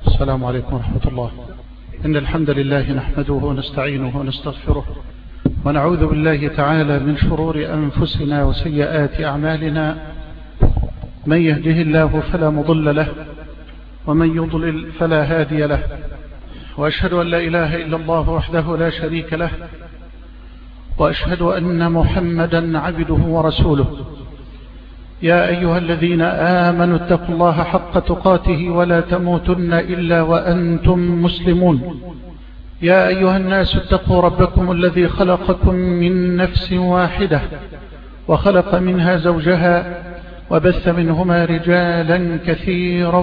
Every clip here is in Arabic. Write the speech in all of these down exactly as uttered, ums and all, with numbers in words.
السلام عليكم ورحمة الله. إن الحمد لله نحمده ونستعينه ونستغفره ونعوذ بالله تعالى من شرور أنفسنا وسيئات أعمالنا. من يهده الله فلا مضل له ومن يضلل فلا هادي له، وأشهد أن لا إله إلا الله وحده لا شريك له، وأشهد أن محمدا عبده ورسوله. يا أيها الذين آمنوا اتقوا الله حق تقاته ولا تموتن إلا وأنتم مسلمون. يا أيها الناس اتقوا ربكم الذي خلقكم من نفس واحدة وخلق منها زوجها وبث منهما رجالا كثيرا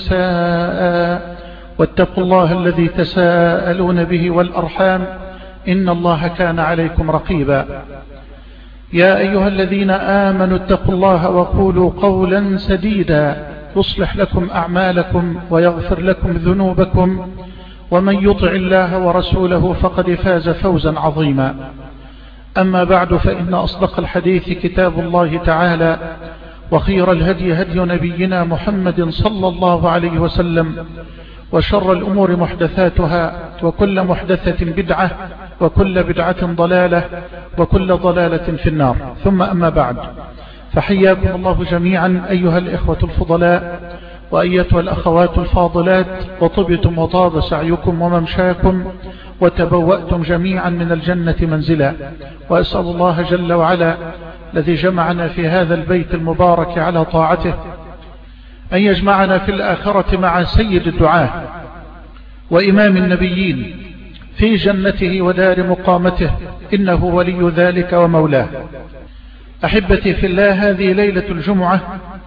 ونساء، واتقوا الله الذي تساءلون به والأرحام إن الله كان عليكم رقيبا. يا أيها الذين آمنوا اتقوا الله وقولوا قولا سديدا يصلح لكم أعمالكم ويغفر لكم ذنوبكم، ومن يطع الله ورسوله فقد فاز فوزا عظيما. أما بعد، فإن أصدق الحديث كتاب الله تعالى، وخير الهدي هدي نبينا محمد صلى الله عليه وسلم، وشر الأمور محدثاتها، وكل محدثة بدعة، وكل بدعة ضلالة، وكل ضلالة في النار. ثم أما بعد، فحياكم الله جميعا أيها الإخوة الفضلاء وأيتها الأخوات الفاضلات، وطبتم وطاب سعيكم وممشاكم، وتبوأتم جميعا من الجنة منزلا. وأسأل الله جل وعلا الذي جمعنا في هذا البيت المبارك على طاعته أن يجمعنا في الآخرة مع سيد الدعاة وإمام النبيين في جنته ودار مقامته، إنه ولي ذلك ومولاه. أحبتي في الله، هذه ليلة الجمعة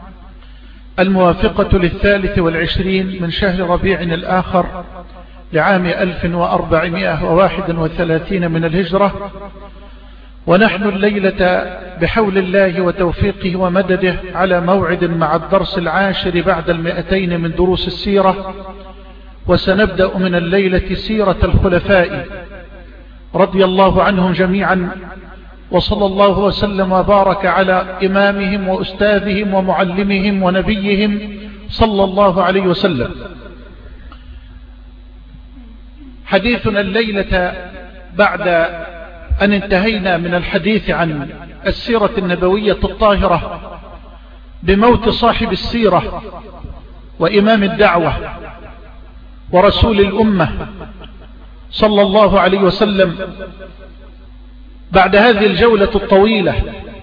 الموافقة للثالث والعشرين من شهر ربيع الآخر لعام ألف وأربعمائة وواحد وثلاثين من الهجرة، ونحن الليلة بحول الله وتوفيقه ومدده على موعد مع الدرس العاشر بعد المئتين من دروس السيرة. وسنبدأ من الليلة سيرة الخلفاء رضي الله عنهم جميعا، وصلى الله وسلم وبارك على إمامهم وأستاذهم ومعلمهم ونبيهم صلى الله عليه وسلم. حديثنا الليلة بعد أن انتهينا من الحديث عن السيرة النبوية الطاهرة بموت صاحب السيرة وإمام الدعوة ورسول الأمة صلى الله عليه وسلم، بعد هذه الجولة الطويلة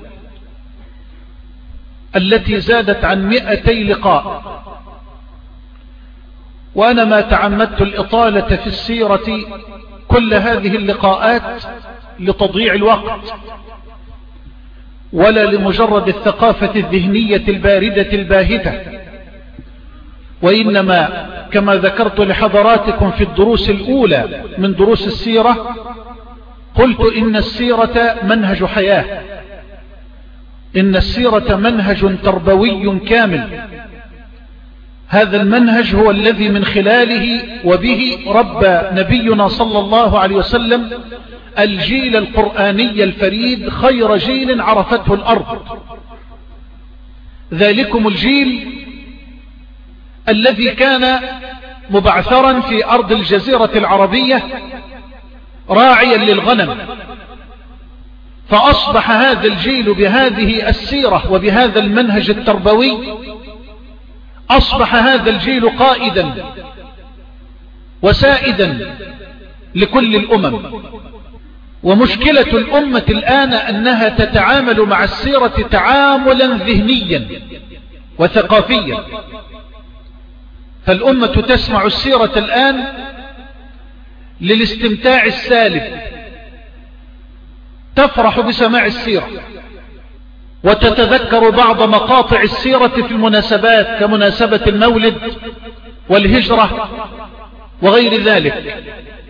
التي زادت عن مئتي لقاء، وأنا ما تعمدت الإطالة في السيرة كل هذه اللقاءات لتضييع الوقت، ولا لمجرد الثقافة الذهنية الباردة الباهتة، وإنما كما ذكرت لحضراتكم في الدروس الأولى من دروس السيرة، قلت إن السيرة منهج حياة، إن السيرة منهج تربوي كامل. هذا المنهج هو الذي من خلاله وبه ربى نبينا صلى الله عليه وسلم الجيل القرآني الفريد، خير جيل عرفته الأرض. ذلكم الجيل الذي كان مبعثرا في أرض الجزيرة العربية راعيا للغنم، فأصبح هذا الجيل بهذه السيرة وبهذا المنهج التربوي، أصبح هذا الجيل قائدا وسائدا لكل الأمم. ومشكلة الأمة الآن أنها تتعامل مع السيرة تعاملا ذهنيا وثقافيا، فالأمة تسمع السيرة الآن للاستمتاع السالب، تفرح بسماع السيرة وتتذكر بعض مقاطع السيرة في المناسبات كمناسبة المولد والهجرة وغير ذلك.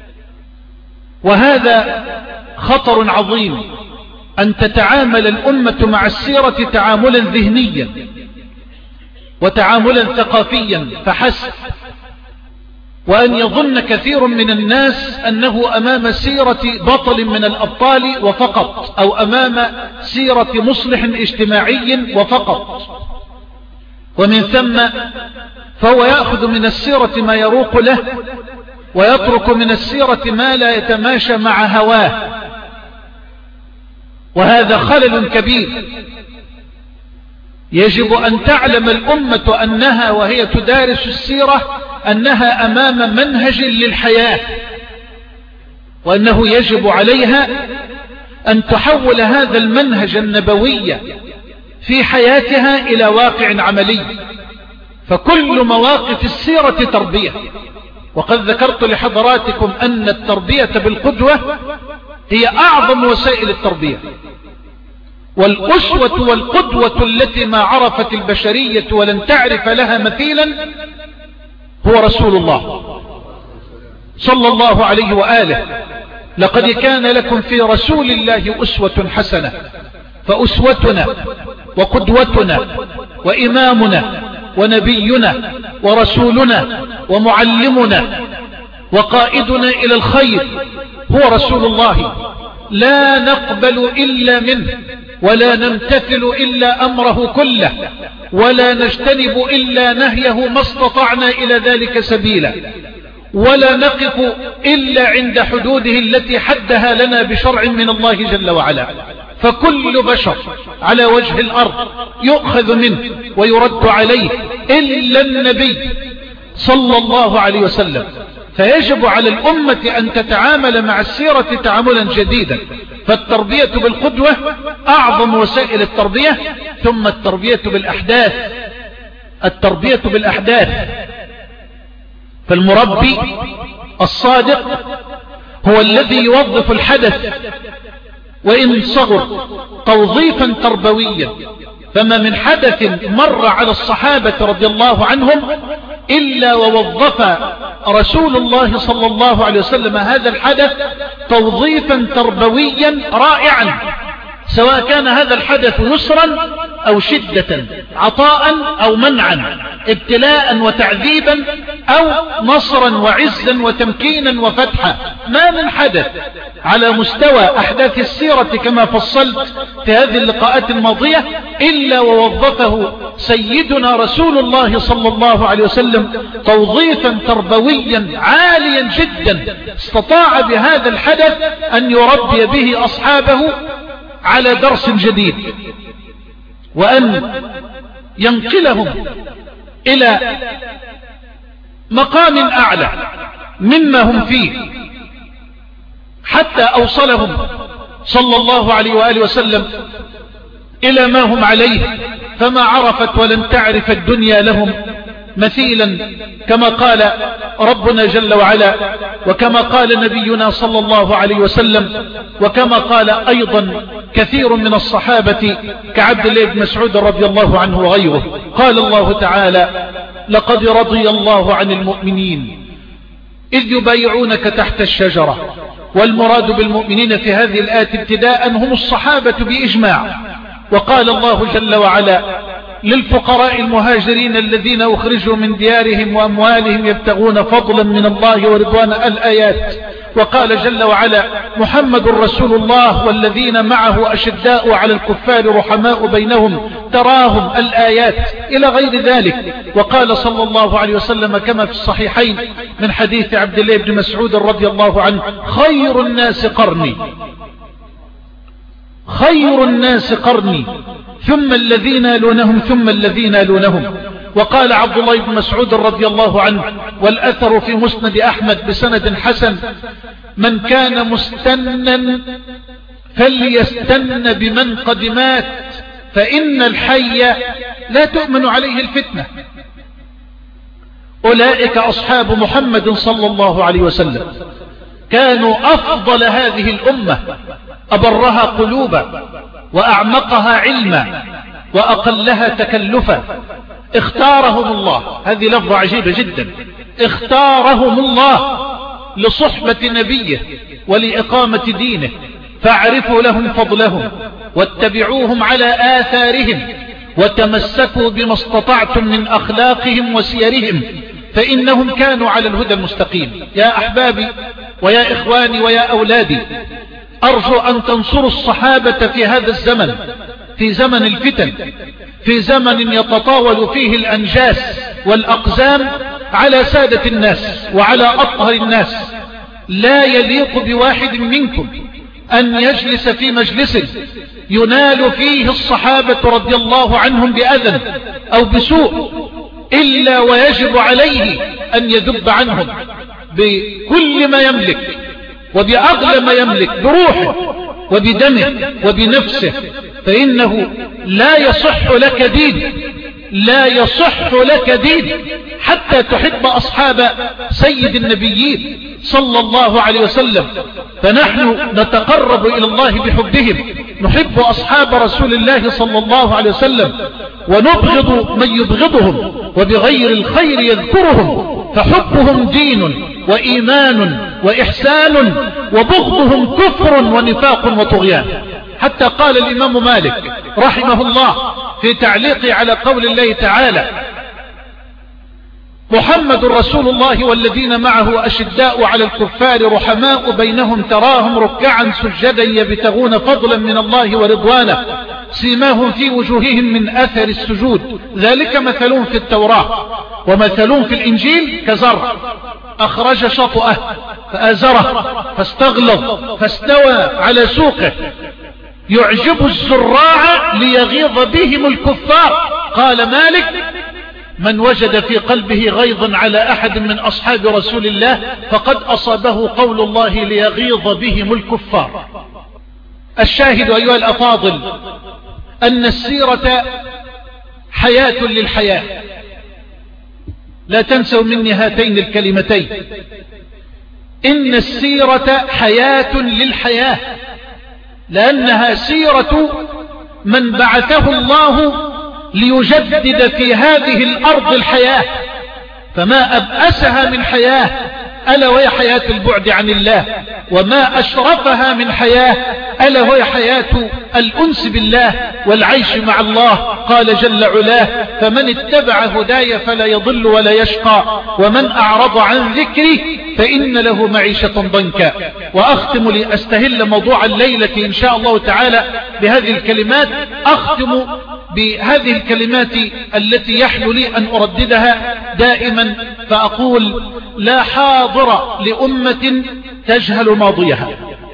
وهذا خطر عظيم، أن تتعامل الأمة مع السيرة تعاملا ذهنيا وتعاملا ثقافيا فحسب، وأن يظن كثير من الناس أنه أمام سيرة بطل من الأبطال وفقط، أو أمام سيرة مصلح اجتماعي وفقط. ومن ثم فهو يأخذ من السيرة ما يروق له ويترك من السيرة ما لا يتماشى مع هواه، وهذا خلل كبير. يجب أن تعلم الأمة أنها وهي تدارس السيرة أنها أمام منهج للحياة، وأنه يجب عليها أن تحول هذا المنهج النبوي في حياتها إلى واقع عملي. فكل مواقف السيرة تربية، وقد ذكرت لحضراتكم أن التربية بالقدوة هي أعظم وسائل التربية، والأسوة والقدوة التي ما عرفت البشرية ولن تعرف لها مثيلا هو رسول الله صلى الله عليه وآله. لقد كان لكم في رسول الله أسوة حسنة، فأسوتنا وقدوتنا وإمامنا ونبينا ورسولنا ومعلمنا وقائدنا إلى الخير هو رسول الله، لا نقبل إلا منه، ولا نمتثل إلا أمره كله، ولا نجتنب إلا نهيه ما استطعنا إلى ذلك سبيلا، ولا نقف إلا عند حدوده التي حدها لنا بشرع من الله جل وعلا. فكل بشر على وجه الأرض يؤخذ منه ويرد عليه إلا النبي صلى الله عليه وسلم. فيجب على الأمة أن تتعامل مع السيرة تعاملا جديدا. فالتربية بالقدوة أعظم وسائل التربية، ثم التربية بالأحداث. التربية بالأحداث، فالمربي الصادق هو الذي يوظف الحدث وإن صغر توظيفا تربويا. فما من حدث مر على الصحابة رضي الله عنهم إلا ووظف رسول الله صلى الله عليه وسلم هذا الحدث توظيفا تربويا رائعا، سواء كان هذا الحدث يسرا أو شدة، عطاء أو منعا، ابتلاء وتعذيبا أو نصرا وعزا وتمكينا وفتحا. ما من حدث على مستوى أحداث السيرة كما فصلت في هذه اللقاءات الماضية إلا ووظفه سيدنا رسول الله صلى الله عليه وسلم توظيفا تربويا عاليا جدا، استطاع بهذا الحدث أن يربي به أصحابه على درس جديد، وأن ينقلهم إلى مقام أعلى مما هم فيه، حتى أوصلهم صلى الله عليه وآله وسلم إلى ما هم عليه، فما عرفت ولن تعرف الدنيا لهم مثيلا، كما قال ربنا جل وعلا، وكما قال نبينا صلى الله عليه وسلم، وكما قال أيضا كثير من الصحابة كعبد الله بن مسعود رضي الله عنه وغيره. قال الله تعالى: لقد رضي الله عن المؤمنين إذ يبايعونك تحت الشجرة. والمراد بالمؤمنين في هذه الآية ابتداء هم الصحابة بإجماع. وقال الله جل وعلا للفقراء المهاجرين الذين أخرجوا من ديارهم وأموالهم يبتغون فضلا من الله ورضوانا الآيات. وقال جل وعلا: محمد رسول الله والذين معه أشداء على الكفار رحماء بينهم تراهم الآيات إلى غير ذلك. وقال صلى الله عليه وسلم كما في الصحيحين من حديث عبد الله بن مسعود رضي الله عنه: خير الناس قرني، خير الناس قرني ثم الذين يلونهم ثم الذين يلونهم. وقال عبد الله بن مسعود رضي الله عنه، والأثر في مسند أحمد بسند حسن: من كان مستنا فليستن بمن قد مات، فإن الحي لا تؤمن عليه الفتنة. أولئك أصحاب محمد صلى الله عليه وسلم، كانوا أفضل هذه الأمة، أبرها قلوبا وأعمقها علما وأقلها تكلفا. اختارهم الله، هذه لفظة عجيبة جدا، اختارهم الله لصحبة نبيه ولإقامة دينه، فاعرفوا لهم فضلهم واتبعوهم على آثارهم وتمسكوا بما استطعتم من أخلاقهم وسيرهم، فإنهم كانوا على الهدى المستقيم. يا أحبابي ويا إخواني ويا أولادي، أرجو أن تنصروا الصحابة في هذا الزمن، في زمن الفتن، في زمن يتطاول فيه الأنجاس، والأقزام على سادة الناس وعلى أطهر الناس. لا يليق بواحد منكم أن يجلس في مجلس ينال فيه الصحابة رضي الله عنهم بأذى أو بسوء إلا ويجب عليه أن يذب عنهم بكل ما يملك وبأغلى ما يملك، بروحه وبدمه وبنفسه، فإنه لا يصح لك دين، لا يصح لك دين حتى تحب أصحاب سيد النبيين صلى الله عليه وسلم. فنحن نتقرب إلى الله بحبهم، نحب أصحاب رسول الله صلى الله عليه وسلم ونبغض من يبغضهم وبغير الخير يذكرهم، فحبهم دين وإيمان وإحسان وبغضهم كفر ونفاق وطغيان. حتى قال الإمام مالك رحمه الله في تعليقه على قول الله تعالى: محمد رسول الله والذين معه أشداء على الكفار رحماء بينهم تراهم ركعا سجدا يبتغون فضلا من الله ورضوانه سيماهم في وجوههم من أثر السجود ذلك مثلهم في التوراة ومثلهم في الإنجيل كزرع أخرج شطأه فآزره فاستغلظ فاستوى على سوقه يعجب الزراع ليغيظ بهم الكفار. قال مالك: من وجد في قلبه غيظا على أحد من أصحاب رسول الله فقد أصابه قول الله ليغيظ بهم الكفار. الشاهد أيها الأفاضل أن السيرة حياة للحياة، لا تنسوا مني هاتين الكلمتين، إن السيرة حياة للحياة، لأنها سيرة من بعثه الله ليجدد في هذه الأرض الحياة، فما أبأسها من حياة ألا وهي حياة البعد عن الله، وما أشرفها من حياة ألا وهي حياة الأنس بالله والعيش مع الله. قال جل علاه: فمن اتبع هداي فلا يضل ولا يشقى ومن أعرض عن ذكري فإن له معيشة ضنكا. وأختم لأستهل موضوع الليلة إن شاء الله تعالى بهذه الكلمات، أختم بهذه الكلمات التي يحلو لي أن أرددها دائما، فأقول: لا حاضر لأمة تجهل ماضيها،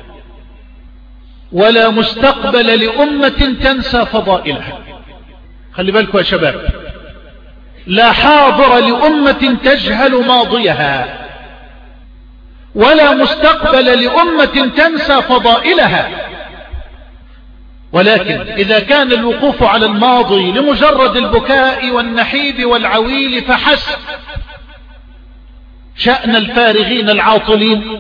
ولا مستقبل لأمة تنسى فضائلها. خلي بالكم يا شباب، لا حاضر لأمة تجهل ماضيها، ولا مستقبل لأمة تنسى فضائلها. ولكن إذا كان الوقوف على الماضي لمجرد البكاء والنحيب والعويل فحسب، شأن الفارغين العاطلين،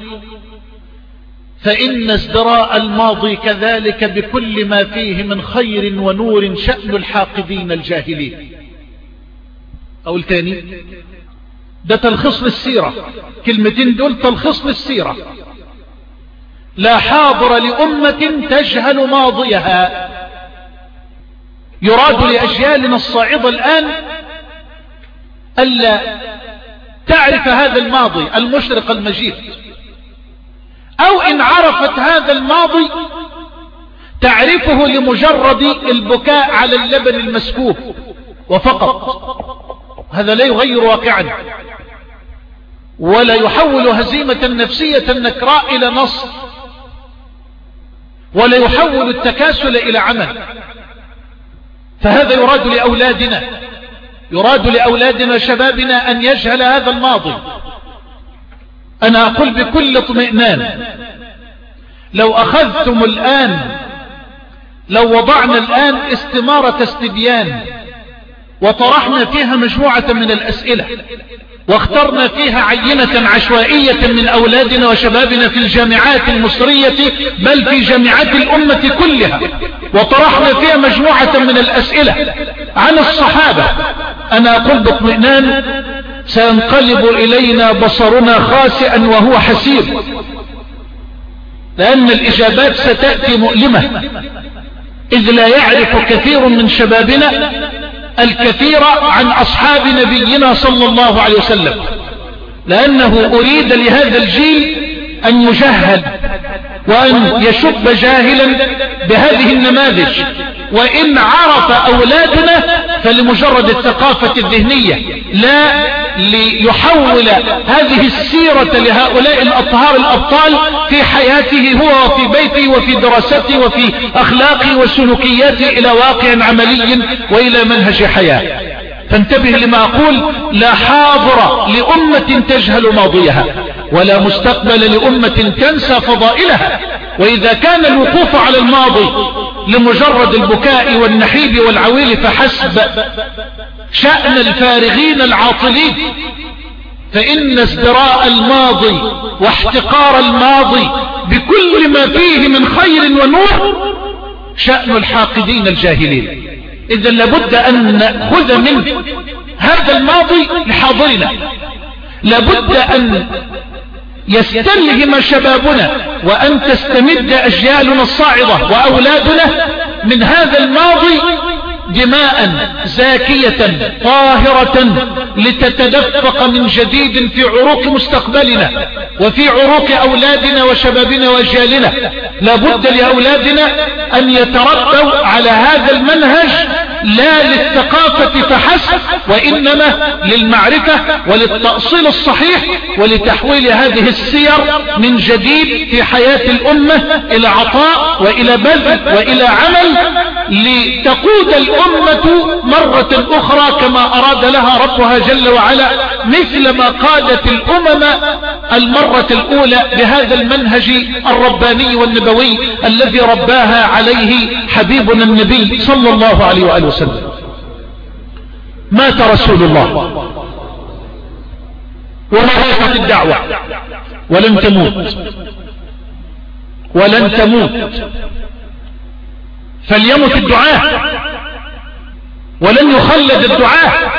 فإن ازدراء الماضي كذلك بكل ما فيه من خير ونور شأن الحاقدين الجاهلين. أقول تاني، ده تلخيص للسيرة، كلمتين دول تلخيص للسيرة. لا حاضر لأمة تجهل ماضيها. يراد لأجيالنا الصاعدة الآن ألا تعرف هذا الماضي المشرق المجيد، أو إن عرفت هذا الماضي تعرفه لمجرد البكاء على اللبن المسكوب وفقط. هذا لا يغير واقعا ولا يحول هزيمة نفسية نكراء إلى نصر، ولا يحول التكاسل إلى عمل. فهذا يراد لأولادنا، يراد لأولادنا شبابنا أن يجهل هذا الماضي. أنا أقول بكل اطمئنان، لو أخذتم الآن، لو وضعنا الآن استمارة استبيان وطرحنا فيها مجموعة من الأسئلة واخترنا فيها عينة عشوائية من أولادنا وشبابنا في الجامعات المصرية بل في جامعات الأمة كلها، وطرحنا فيها مجموعة من الأسئلة عن الصحابة، أنا أقول باطمئنان سينقلب إلينا بصرنا خاسئا وهو حسير، لأن الإجابات ستأتي مؤلمة، إذ لا يعرف كثير من شبابنا الكثير عن أصحاب نبينا صلى الله عليه وسلم، لأنه أريد لهذا الجيل أن يجهل وأن يشب جاهلا بهذه النماذج. وإن عرف أولادنا فلمجرد الثقافة الذهنية، لا ليحول هذه السيرة لهؤلاء الأطهار الأبطال في حياته هو وفي بيته وفي دراسته وفي أخلاقه وسلوكياته إلى واقع عملي وإلى منهج حياة. فانتبه لما أقول: لا حاضر لأمة تجهل ماضيها، ولا مستقبل لأمة تنسى فضائلها. وإذا كان الوقوف على الماضي لمجرد البكاء والنحيب والعويل فحسب شأن الفارغين العاطلين، فإن ازدراء الماضي واحتقار الماضي بكل ما فيه من خير ونور شأن الحاقدين الجاهلين. إذا لابد أن نأخذ من هذا الماضي لحاضرنا، لابد أن يستلهم شبابنا وأن تستمد أجيالنا الصاعدة وأولادنا من هذا الماضي دماء زاكية طاهرة لتتدفق من جديد في عروق مستقبلنا وفي عروق أولادنا وشبابنا وأجيالنا. لابد لأولادنا أن يتربوا على هذا المنهج، لا للثقافة فحسب، وإنما للمعرفة وللتأصيل الصحيح ولتحويل هذه السير من جديد في حياة الأمة إلى عطاء وإلى بذل وإلى عمل، لتقود الأمة مرة أخرى كما أراد لها ربها جل وعلا، مثل ما قادت الأمم المرة الأولى بهذا المنهج الرباني والنبوي الذي رباها عليه حبيبنا النبي صلى الله عليه وآله وسلم. مات رسول الله وماتت الدعوة ولن تموت ولن تموت، فليمت الدعاء ولن يخلد الدعاء،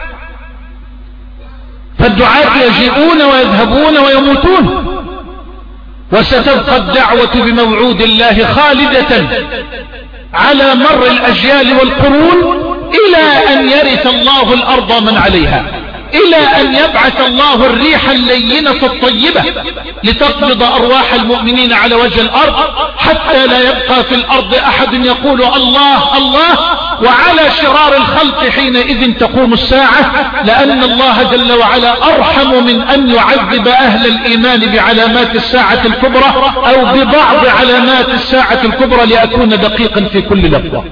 فالدعاة يجيئون ويذهبون ويموتون، وستبقى الدعوة بموعود الله خالدة على مر الأجيال والقرون إلى أن يرث الله الأرض من عليها، إلى أن يبعث الله الريح اللينة الطيبة لتقبض أرواح المؤمنين على وجه الأرض، حتى لا يبقى في الأرض أحد يقول الله الله، وعلى شرار الخلق حينئذ تقوم الساعة، لأن الله جل وعلا أرحم من أن يعذب أهل الإيمان بعلامات الساعة الكبرى أو ببعض علامات الساعة الكبرى، لأكون دقيقا في كل لفظة.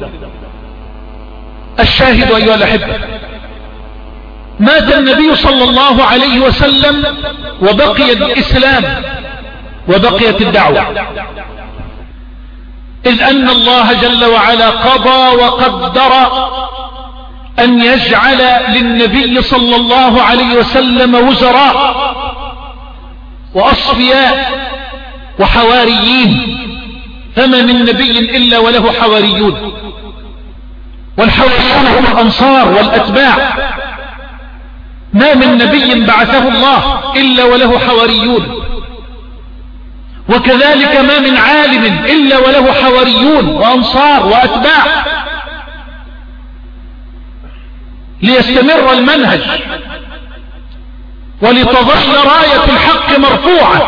الشاهد أيها الأحبة، مات النبي صلى الله عليه وسلم وبقي الإسلام وبقيت الدعوة، إذ أن الله جل وعلا قضى وقدر أن يجعل للنبي صلى الله عليه وسلم وزراء وأصفياء وحواريين، فما من نبي إلا وله حواريون، والحواريون هم الأنصار والأتباع. ما من نبي بعثه الله إلا وله حواريون، وكذلك ما من عالم إلا وله حواريون وأنصار وأتباع، ليستمر المنهج ولتظل راية الحق مرفوعة.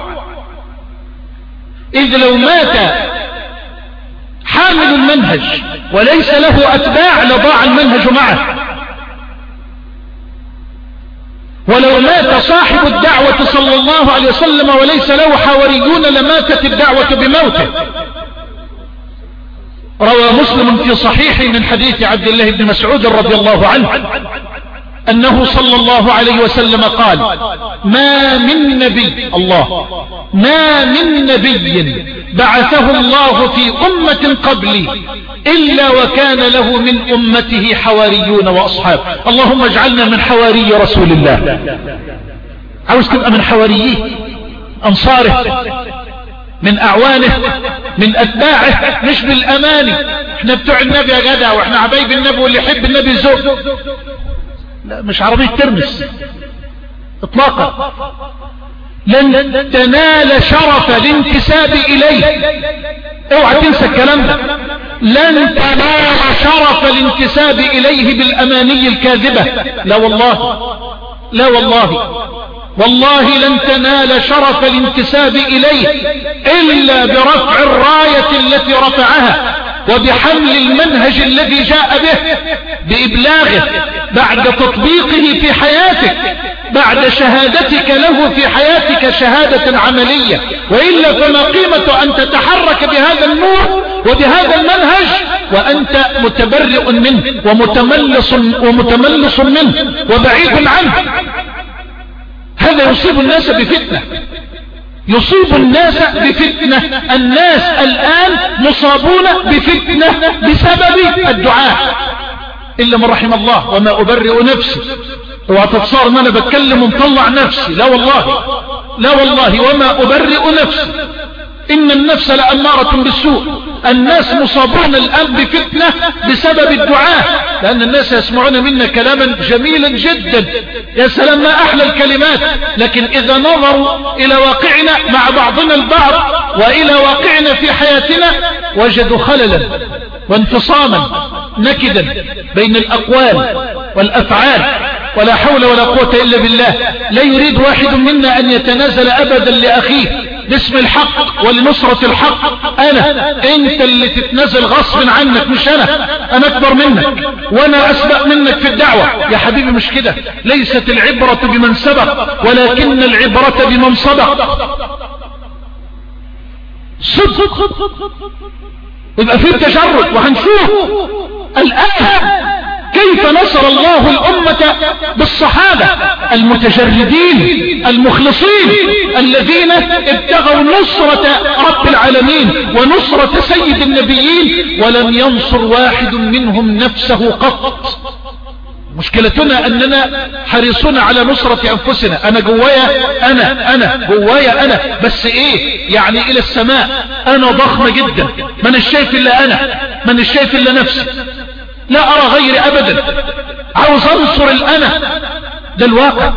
إذ لو مات حامل المنهج وليس له أتباع لضاع المنهج معه، ولو مات صاحب الدعوة صلى الله عليه وسلم وليس له حواريون لماتت الدعوة بموته. روى مسلم في صحيحه من حديث عبد الله بن مسعود رضي الله عنه أنه صلى الله عليه وسلم قال: ما من نبي الله ما من نبي بعثه الله في أمة قبلي إلا وكان له من أمته حواريون وأصحاب. اللهم اجعلنا من حواري رسول الله. عاوز تبقى من حواريه، أنصاره، من أعوانه، من أتباعه، مش بالأماني. احنا بتوع النبي يا جدع، واحنا حبايب النبي، واللي يحب النبي زوج. لا، مش عربية ترمس اطلاقا. لن تنال شرف الانتساب اليه، اوعى تنسى الكلام ده. لن تنال شرف الانتساب اليه بالاماني الكاذبة، لا والله، لا والله، والله لن تنال شرف الانتساب اليه الا برفع الراية التي رفعها وبحمل المنهج الذي جاء به، بإبلاغه بعد تطبيقه في حياتك، بعد شهادتك له في حياتك شهادة عملية. وإلا فما قيمة أن تتحرك بهذا النور وبهذا المنهج وأنت متبرئ منه ومتملص, ومتملص منه وبعيد عنه؟ هذا يصيب الناس بفتنة، يصيب الناس بفتنة. الناس الآن مصابون بفتنة بسبب الدعاء إلا من رحم الله. وما أبرئ نفسي، وتتصار ان انا بتكلم ومطلع نفسي، لا والله لا والله وما أبرئ نفسي، إن النفس لأمارة بالسوء. الناس مصابون الآن بفتنة بسبب الدعاء، لأن الناس يسمعون منا كلاما جميلا جدا، يا سلام ما أحلى الكلمات، لكن إذا نظروا إلى واقعنا مع بعضنا البعض وإلى واقعنا في حياتنا وجدوا خللا وانفصاما نكدا بين الأقوال والأفعال، ولا حول ولا قوة إلا بالله. لا يريد واحد منا أن يتنازل أبدا لأخيه باسم الحق ولنصرة الحق. أنا أنت اللي تتنازل غصب عنك، مش أنا. أنا أكبر منك وأنا أسبق منك في الدعوة. يا حبيبي مش كده، ليست العبرة بمن سبق ولكن العبرة بمن صدق. صدق يبقى فيه تجرد. وهنشوف الآن كيف نصر الله الأمة بالصحابة المتجردين المخلصين الذين ابتغوا نصرة رب العالمين ونصرة سيد النبيين، ولم ينصر واحد منهم نفسه قط. مشكلتنا أننا حريصون على نصرة أنفسنا. أنا جوايا أنا أنا جوايا أنا بس إيه يعني إلى السماء. أنا ضخم جدا، من الشايف إلا أنا، من الشايف إلا نفسي، لا أرى غيري أبدا. عاوز أنصر الأنا، ده الواقع.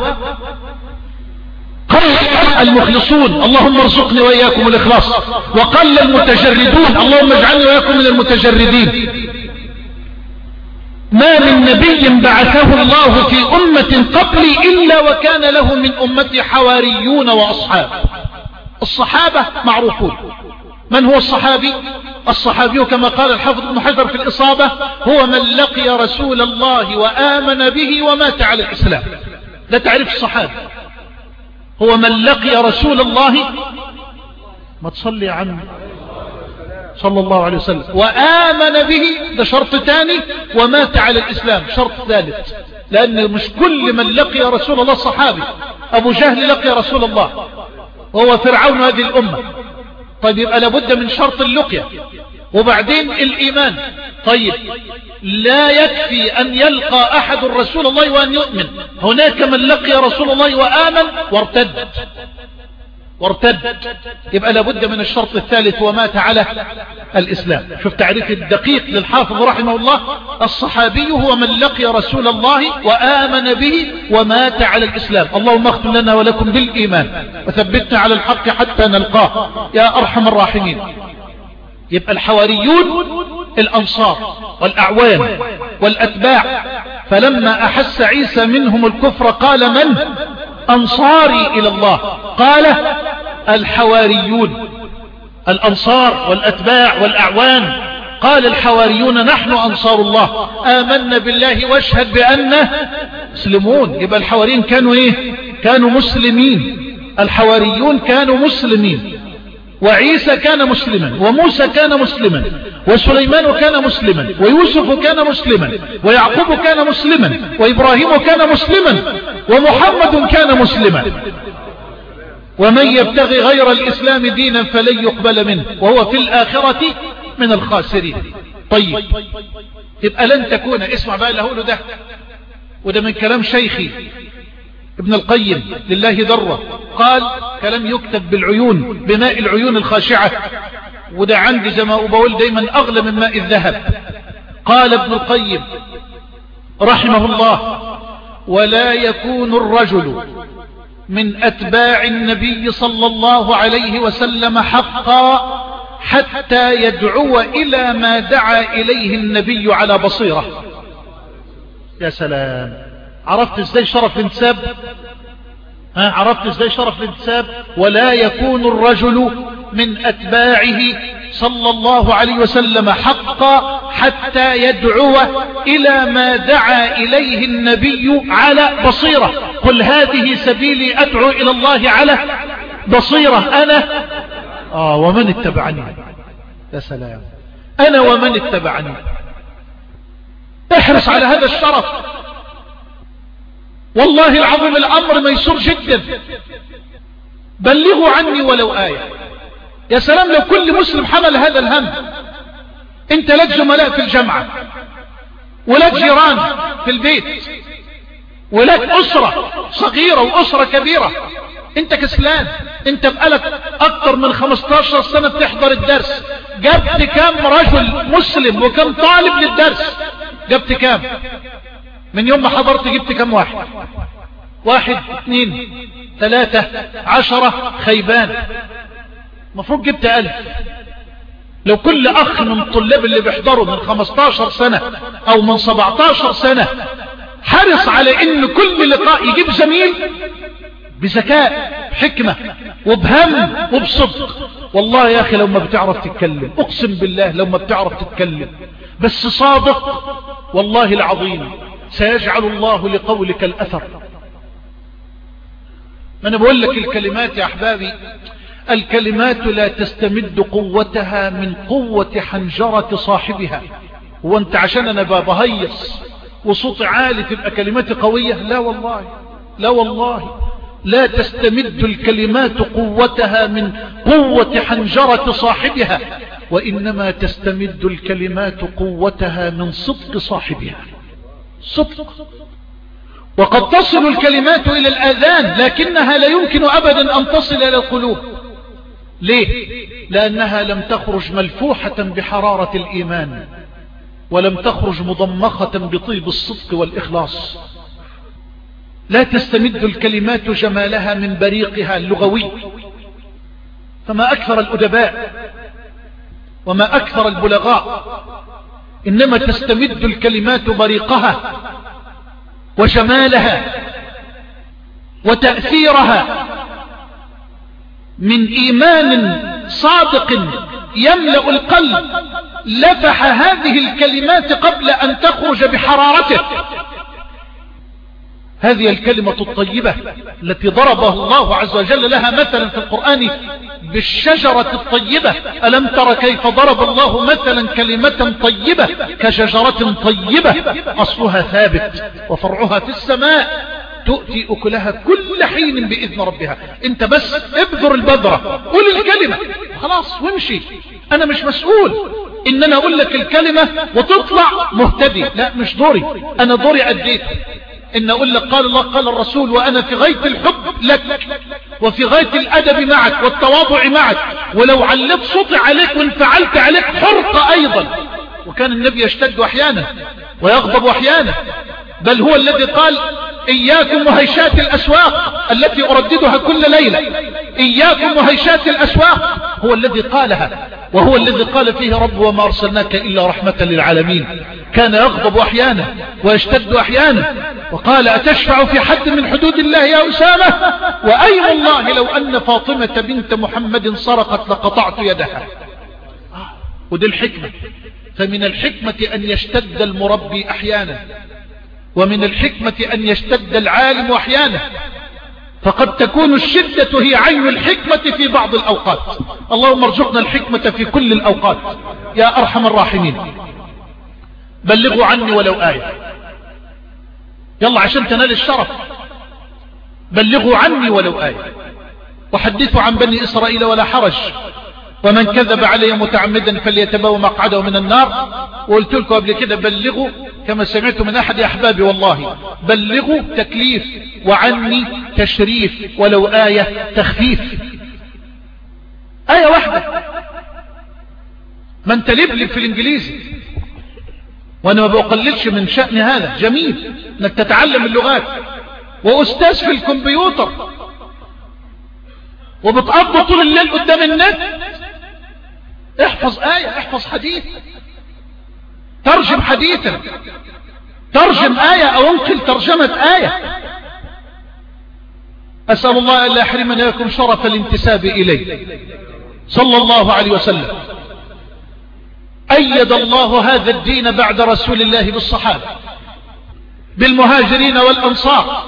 قل المخلصون اللهم ارزقني وإياكم الإخلاص، وقل المتجردون اللهم اجعلني وإياكم من المتجردين. ما من نبي بعثه الله في أمة قبلي إلا وكان له من أمتي حواريون وأصحاب. الصحابة معروفون. من هو الصحابي؟ الصحابي كما قال الحافظ ابن حجر في الإصابة هو من لقي رسول الله وآمن به ومات على الإسلام. لا تعرف الصحابي، هو من لقي رسول الله، ما تصلي عنه صلى الله عليه وسلم، وآمن به، ده شرط ثاني، ومات على الإسلام شرط ثالث. لأن مش كل من لقي رسول الله صحابي. أبو جهل لقي رسول الله وهو فرعون هذه الأمة. طيب يبقى لابد من شرط اللقية، وبعدين الإيمان. طيب لا يكفي أن يلقى أحد رسول الله وأن يؤمن، هناك من لقي رسول الله وآمن وارتد وارتد يبقى لابد من الشرط الثالث ومات على الإسلام. شوف تعريف الدقيق للحافظ رحمه الله: الصحابي هو من لقي رسول الله وآمن به ومات على الإسلام. اللهم اختم لنا ولكم بالإيمان وثبتنا على الحق حتى نلقاه يا أرحم الراحمين. يبقى الحواريون الأنصار والأعوان والأتباع. فلما أحس عيسى منهم الكفر قال: من أنصاري إلى الله؟ قال: الحواريون. الأنصار والأتباع والأعوان. قال الحواريون: نحن أنصار الله، آمنا بالله واشهد بأننا مسلمون. يبقى الحواريين كانوا إيه؟ كانوا مسلمين. الحواريون كانوا مسلمين، وعيسى كان مسلما، وموسى كان مسلما، وسليمان كان مسلما، ويوسف كان مسلما، ويعقوب كان مسلما، وإبراهيم كان مسلما، ومحمد كان مسلما. ومن يبتغي غير الإسلام دينا فلن يقبل منه وهو في الآخرة من الخاسرين. طيب يبقى لن تكون، اسمع بقى اللي هقوله ده، وده من كلام شيخي ابن القيم لله ذرة. قال كلام يكتب بالعيون، بماء العيون الخاشعة، وده عندي زي ما بقول دايما أغلى من ماء الذهب. قال ابن القيم رحمه الله: ولا يكون الرجل من أتباع النبي صلى الله عليه وسلم حقا حتى يدعو إلى ما دعا إليه النبي على بصيرة. يا سلام، عرفت ازاي شرف الانتساب؟ ها عرفت ازاي شرف الانتساب؟ ولا يكون الرجل من أتباعه صلى الله عليه وسلم حقا حتى يدعو إلى ما دعا إليه النبي على بصيرة. قل هذه سبيلي أدعو إلى الله على بصيرة أنا آه ومن اتبعني. يا سلام، أنا ومن اتبعني. احرص على هذا الشرف، والله العظيم الأمر ميسور جدا. بلغوا عني ولو آية. يا سلام لو كل مسلم حمل هذا الهم. انت لك زملاء في الجامعة، ولك جيران في البيت، ولك أسرة صغيرة وأسرة كبيرة. انت كسلان، انت بقالك اكتر من خمستاشر سنة بتحضر الدرس. جبت كام رجل مسلم وكم طالب للدرس؟ جبت كام؟ من يوم ما حضرت جبت كام واحد؟ واحد، اثنين، ثلاثة، عشرة، خيبان. مفروض جبت ألف. لو كل أخ من الطلاب اللي بيحضروا من خمستاشر سنة أو من سبعتاشر سنة حرص على إن كل لقاء يجيب زميل بذكاء، بحكمة، وبهم، وبصدق. والله يا أخي لو ما بتعرف تتكلم، أقسم بالله لو ما بتعرف تتكلم بس صادق، والله العظيم سيجعل الله لقولك الأثر. ما أنا بقول لك الكلمات يا أحبابي، الكلمات لا تستمد قوتها من قوة حنجرة صاحبها. وانت عشان أنا بهيص وصوت عالي تبقى كلماتي قوية؟ لا والله، لا والله، لا تستمد الكلمات قوتها من قوة حنجرة صاحبها، وإنما تستمد الكلمات قوتها من صدق صاحبها. صدق. وقد تصل الكلمات إلى الآذان لكنها لا يمكن أبدا أن تصل إلى القلوب. ليه؟ لأنها لم تخرج ملفوحة بحرارة الإيمان، ولم تخرج مضمخة بطيب الصدق والإخلاص. لا تستمد الكلمات جمالها من بريقها اللغوي. فما أكثر الأدباء وما أكثر البلغاء، إنما تستمد الكلمات بريقها وجمالها وتأثيرها من إيمان صادق يملأ القلب لفح هذه الكلمات قبل أن تخرج بحرارته. هذه الكلمة الطيبة التي ضربه الله عز وجل لها مثلا في القرآن بالشجرة الطيبة. ألم تر كيف ضرب الله مثلا كلمة طيبة كشجرة طيبة أصلها ثابت وفرعها في السماء تؤتي أكلها كل حين بإذن ربها. انت بس ابذر البذرة، قول الكلمة خلاص وامشي. انا مش مسؤول ان انا اقول لك الكلمة وتطلع مهتدي، لا مش دوري. انا دوري اديت ان اقول لك قال الله قال الرسول، وانا في غاية الحب لك وفي غاية الادب معك والتواضع معك. ولو علت صوتي عليك وانفعلت عليك حرق ايضا. وكان النبي يشتد احيانا ويغضب احيانا، بل هو الذي قال إياكم وهيشات الأسواق التي أرددها كل ليلة. إياكم وهيشات الأسواق هو الذي قالها، وهو الذي قال فيه رب وما أرسلناك إلا رحمة للعالمين. كان يغضب أحيانا ويشتد أحيانا، وقال أتشفع في حد من حدود الله يا أسامة؟ وأيم الله لو أن فاطمة بنت محمد سرقت لقطعت يدها. ودي الحكمة. فمن الحكمة أن يشتد المربي أحيانا، ومن الحكمة أن يشتد العالم أحيانا. فقد تكون الشدة هي عين الحكمة في بعض الأوقات. اللهم ارزقنا الحكمة في كل الأوقات يا أرحم الراحمين. بلغوا عني ولو آية. يلا عشان تنال الشرف، بلغوا عني ولو آية. وحدثوا عن بني إسرائيل ولا حرج، ومن كذب علي متعمدا فليتبوأ مقعده من النار. وقلت لكم قبل كده بلغوا كما سمعت من أحد أحبابي، والله بلغوا تكليف، وعني تشريف، ولو آية تخفيف. آية واحدة. ما انت لبلب في الإنجليزي، وأنا ما بقللش من شأن هذا، جميل انك تتعلم اللغات، وأستاذ في الكمبيوتر، وبتقضي طول الليل قدام النت. احفظ آية، احفظ حديث، ترجم حديثا، ترجم آية أو انقل ترجمة آية. أسأل الله أن لا يحرمنا لكم شرف الانتساب إليه صلى الله عليه وسلم. أيد الله هذا الدين بعد رسول الله بالصحابة بالمهاجرين والأنصار،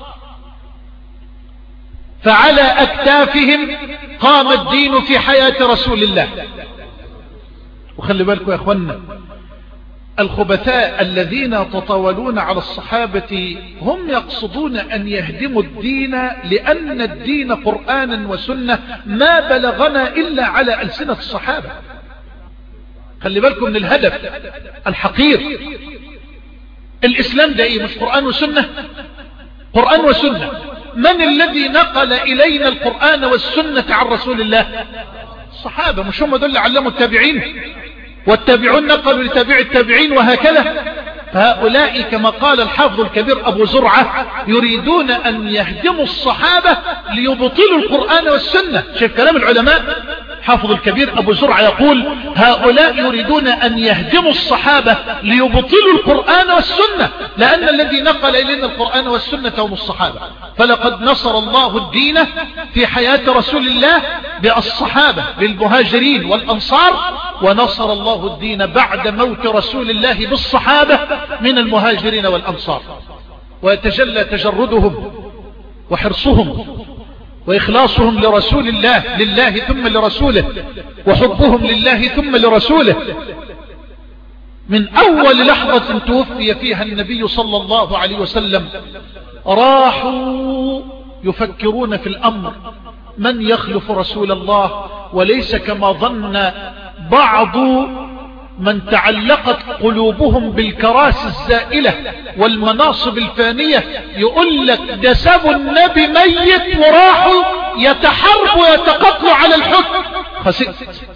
فعلى أكتافهم قام الدين في حياة رسول الله. وخلي بالكم يا أخوانا، الخبثاء الذين يتطاولون على الصحابة هم يقصدون أن يهدموا الدين، لأن الدين قرآنا وسنة ما بلغنا إلا على ألسنة الصحابة. خلي بالكم من الهدف الحقير. الإسلام ده إيه؟ مش قرآن وسنة؟ قرآن وسنة. من الذي نقل إلينا القرآن والسنة عن رسول الله؟ الصحابة. مش هم دول اللي علموا التابعين؟ والتابعون نقلوا لتابع التابعين وهكذا. فهؤلاء كما قال الحافظ الكبير أبو زرعة يريدون أن يهدموا الصحابة ليبطلوا القرآن والسنة. شايف كلام العلماء؟ حافظ الكبير أبو زرعة يقول هؤلاء يريدون أن يهدموا الصحابة ليبطلوا القرآن والسنة، لأن الذي نقل إلينا القرآن والسنة هم الصحابة. فلقد نصر الله الدين في حياة رسول الله بالصحابة بالمهاجرين والأنصار، ونصر الله الدين بعد موت رسول الله بالصحابة من المهاجرين والأنصار. ويتجلى تجردهم وحرصهم وإخلاصهم لرسول الله، لله ثم لرسوله، وحبهم لله ثم لرسوله. من أول لحظة توفي فيها النبي صلى الله عليه وسلم راحوا يفكرون في الأمر من يخلف رسول الله، وليس كما ظن بعض من تعلقت قلوبهم بالكراسي الزائلة والمناصب الفانية، يقول لك ده سابوا النبي ميت وراحوا يتحاربوا ويتقاتلوا على الحكم. خسئت.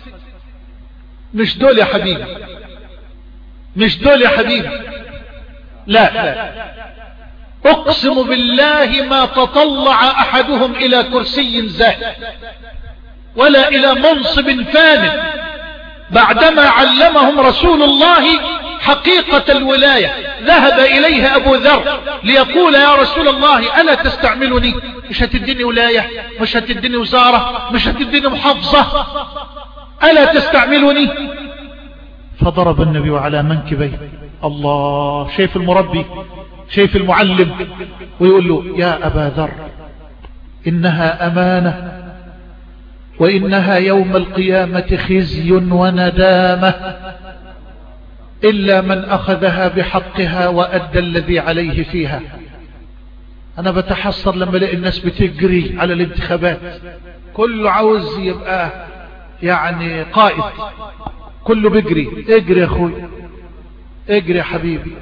مش دول يا حبيبي، مش دول يا حبيبي. لا لا، اقسم بالله ما تطلع احدهم الى كرسي زاهد ولا الى منصب فان بعدما علمهم رسول الله حقيقة الولاية. ذهب إليه أبو ذر ليقول يا رسول الله ألا تستعملني؟ مش هتديني ولاية، مش هتديني وزارة، مش هتديني محافظة، ألا تستعملني؟ فضرب النبي على منكبيه. الله، شايف المربي، شايف المعلم، ويقول له يا أبا ذر إنها أمانة، وإنها يوم القيامة خزي وندامة، إلا من أخذها بحقها وأدى الذي عليه فيها. أنا بتحسر لما الاقي الناس بتجري على الانتخابات، كله عاوز يبقى يعني قائد، كله بيجري. اجري يا أخوي، اجري يا حبيبي.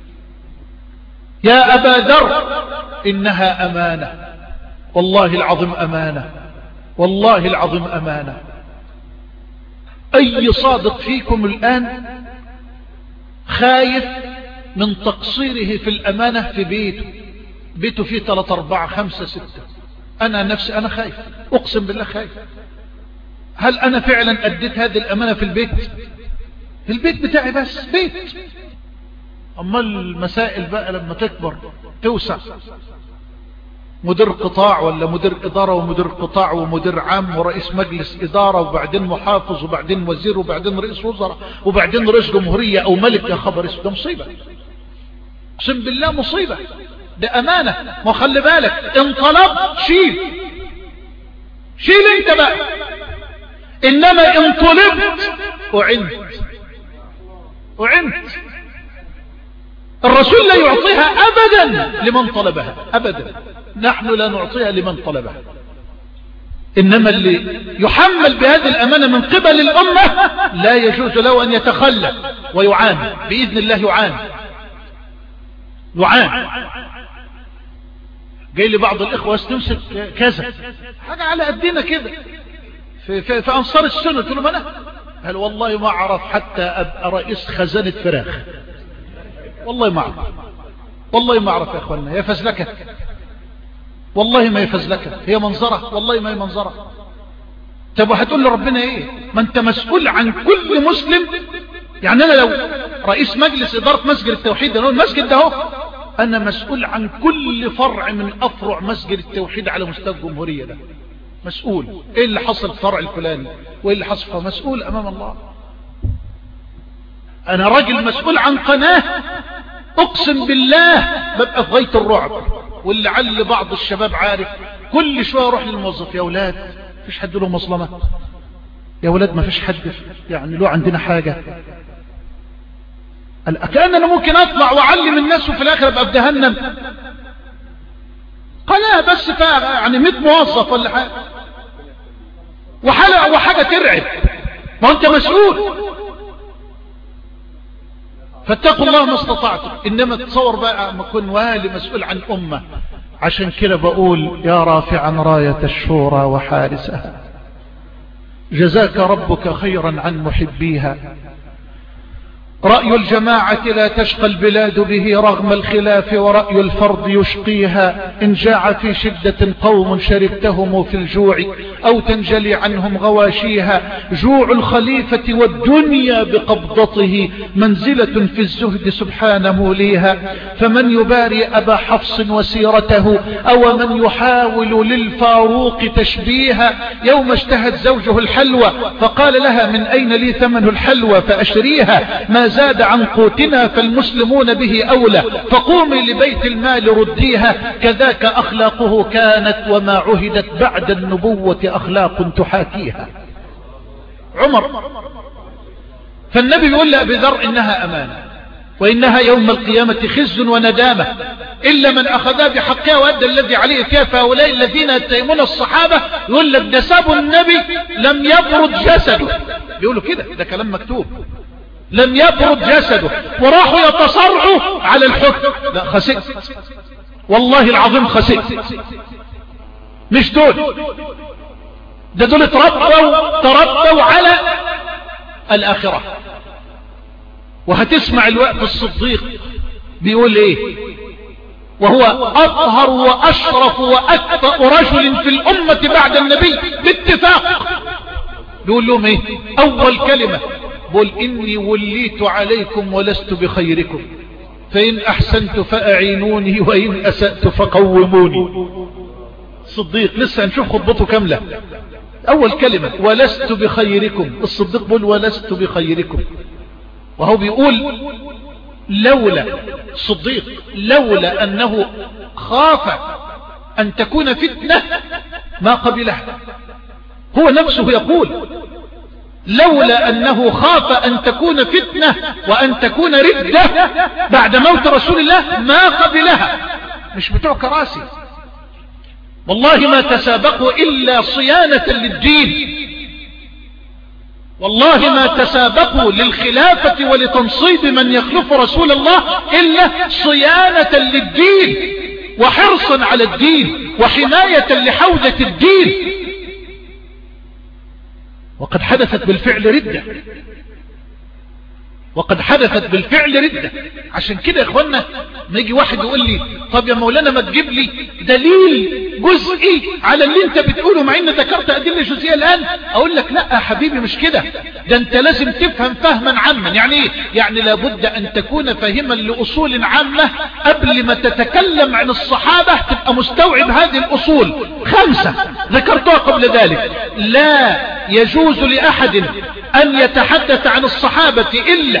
يا أبا ذر إنها أمانة، والله العظيم أمانة، والله العظيم أمانة. أي صادق فيكم الآن خايف من تقصيره في الأمانة في بيته؟ بيته فيه ثلاثة أربعة خمسة ستة. أنا نفسي أنا خايف، أقسم بالله خايف. هل أنا فعلا أديت هذه الأمانة في البيت؟ في البيت بتاعي بس، بيت. أما المسائل بقى لما تكبر توسع، مدير قطاع ولا مدير إدارة ومدير قطاع ومدير عام ورئيس مجلس إدارة وبعدين محافظ وبعدين وزير وبعدين رئيس وزراء وبعدين رئيس جمهورية أو ملك، يا خبر اسود، ده مصيبة. اقسم بالله مصيبة، ده أمانة. ما خلي بالك، ان طلبت شيل شيل انت بقى، إنما ان طلبت أعنت أعنت. الرسول لا يعطيها أبدا لمن طلبها، أبدا. نحن لا نعطيها لمن طلبها. إنما اللي يحمل بهذه الأمانة من قبل الأمة لا يجوز له أن يتخلى ويعان، بإذن الله يعان يعان. جاي لي بعض الإخوة تمسك كذا حاجة على قدنا كده في, في, في أنصار السنة، تقول له أنا هل والله ما أعرف حتى أبقى رئيس خزانة فراخ، والله ما أعرف، والله ما أعرف يا أخوانا. هي فزلكة، والله ما هي فزلكة، هي منظرة، والله ما هي منظرة. طب وهتقول لربنا ايه؟ ما انت مسؤول عن كل مسلم. يعني انا لو رئيس مجلس ادارة مسجد التوحيد، انا المسجد ده اهو، انا مسؤول عن كل فرع من افرع مسجد التوحيد على مستوى الجمهورية. ده مسؤول. ايه اللي حصل في الفرع الفلاني وايه اللي حصل، مسؤول امام الله. انا راجل مسؤول عن قناة اقسم بالله ببقى في غاية الرعب. واللي علي بعض الشباب عارف كل شوية اروح للموظف، يا اولاد مفيش حد له مظلمة، يا ولاد ما فيش حد يعني له عندنا حاجة. كأن انا ممكن اطلع واعلم الناس وفي الاخر ابقى في جهنم. قناة بس فيها يعني مئة موظف ولا حاجة، وحلقة وحاجة ترعب، ما انت مسؤول. فاتقوا الله ما استطعتم. انما تصور بقى ما كن والي مسؤول عن امة. عشان كده بقول يا رافعا راية الشورى وحارسها، جزاك ربك خيرا عن محبيها. رأي الجماعة لا تشقى البلاد به رغم الخلاف، ورأي الفرد يشقيها. إن جاع في شدة قوم شربتهم في الجوع، أو تنجلي عنهم غواشيها. جوع الخليفة والدنيا بقبضته، منزلة في الزهد سبحان موليها. فمن يباري أبا حفص وسيرته، أو من يحاول للفاروق تشبيها. يوم اشتهت زوجه الحلوى فقال لها من أين لي ثمن الحلوى فأشريها. ما زاد عن قوتنا فالمسلمون به أولى، فقومي لبيت المال رديها. كذاك أخلاقه كانت، وما عهدت بعد النبوة أخلاق تحاكيها. عمر. فالنبي يقول لأبي ذر إنها أمانة، وإنها يوم القيامة خزي وندامة، إلا من أخذها بحقها وأدى الذي عليه فيها. فهؤلاء الذين يتهمون الصحابة يقول لك ده سابوا النبي لم يبرد جسده، بيقولوا كده، ده كلام مكتوب، لم يبرد جسده، وراحوا يتصرعوا على الحكم. لا خسئت والله العظيم، خسئت. مش دول، ده دول تربوا تربوا على الآخرة. وهتسمع الوقت الصديق بيقول ايه، وهو أطهر وأشرف وأكثر رجل في الأمة بعد النبي باتفاق. بيقول لهم ايه أول كلمة؟ قل إني وليت عليكم ولست بخيركم، فإن أحسنت فأعينوني وإن أسأت فقوموني. الصديق لسه هنشوف خطبته كاملة. أول كلمة ولست بخيركم، الصديق بيقول ولست بخيركم. وهو بيقول لولا الصديق لولا أنه خاف أن تكون فتنة ما قبلها. هو نفسه يقول لولا أنه خاف أن تكون فتنة وأن تكون ردة بعد موت رسول الله ما قبلها. مش بتوع كراسي والله، ما تسابقوا إلا صيانة للدين، والله ما تسابقوا للخلافة ولتنصيب من يخلف رسول الله إلا صيانة للدين وحرصا على الدين وحماية لحوزة الدين. وقد حدثت بالفعل ردة، وقد حدثت بالفعل ردة. عشان كده يا اخوانا ما يجي واحد يقول لي طب يا مولانا ما تجيب لي دليل جزئي على اللي انت بتقوله مع ان ذكرت ادله جزئيه الان، اقول لك لا يا حبيبي مش كده، ده انت لازم تفهم فهما عاما. يعني ايه؟ يعني لابد ان تكون فاهما لاصول عامه قبل ما تتكلم عن الصحابه، تبقى مستوعب هذه الاصول خمسه ذكرتها قبل ذلك. لا يجوز لاحد ان يتحدث عن الصحابه الا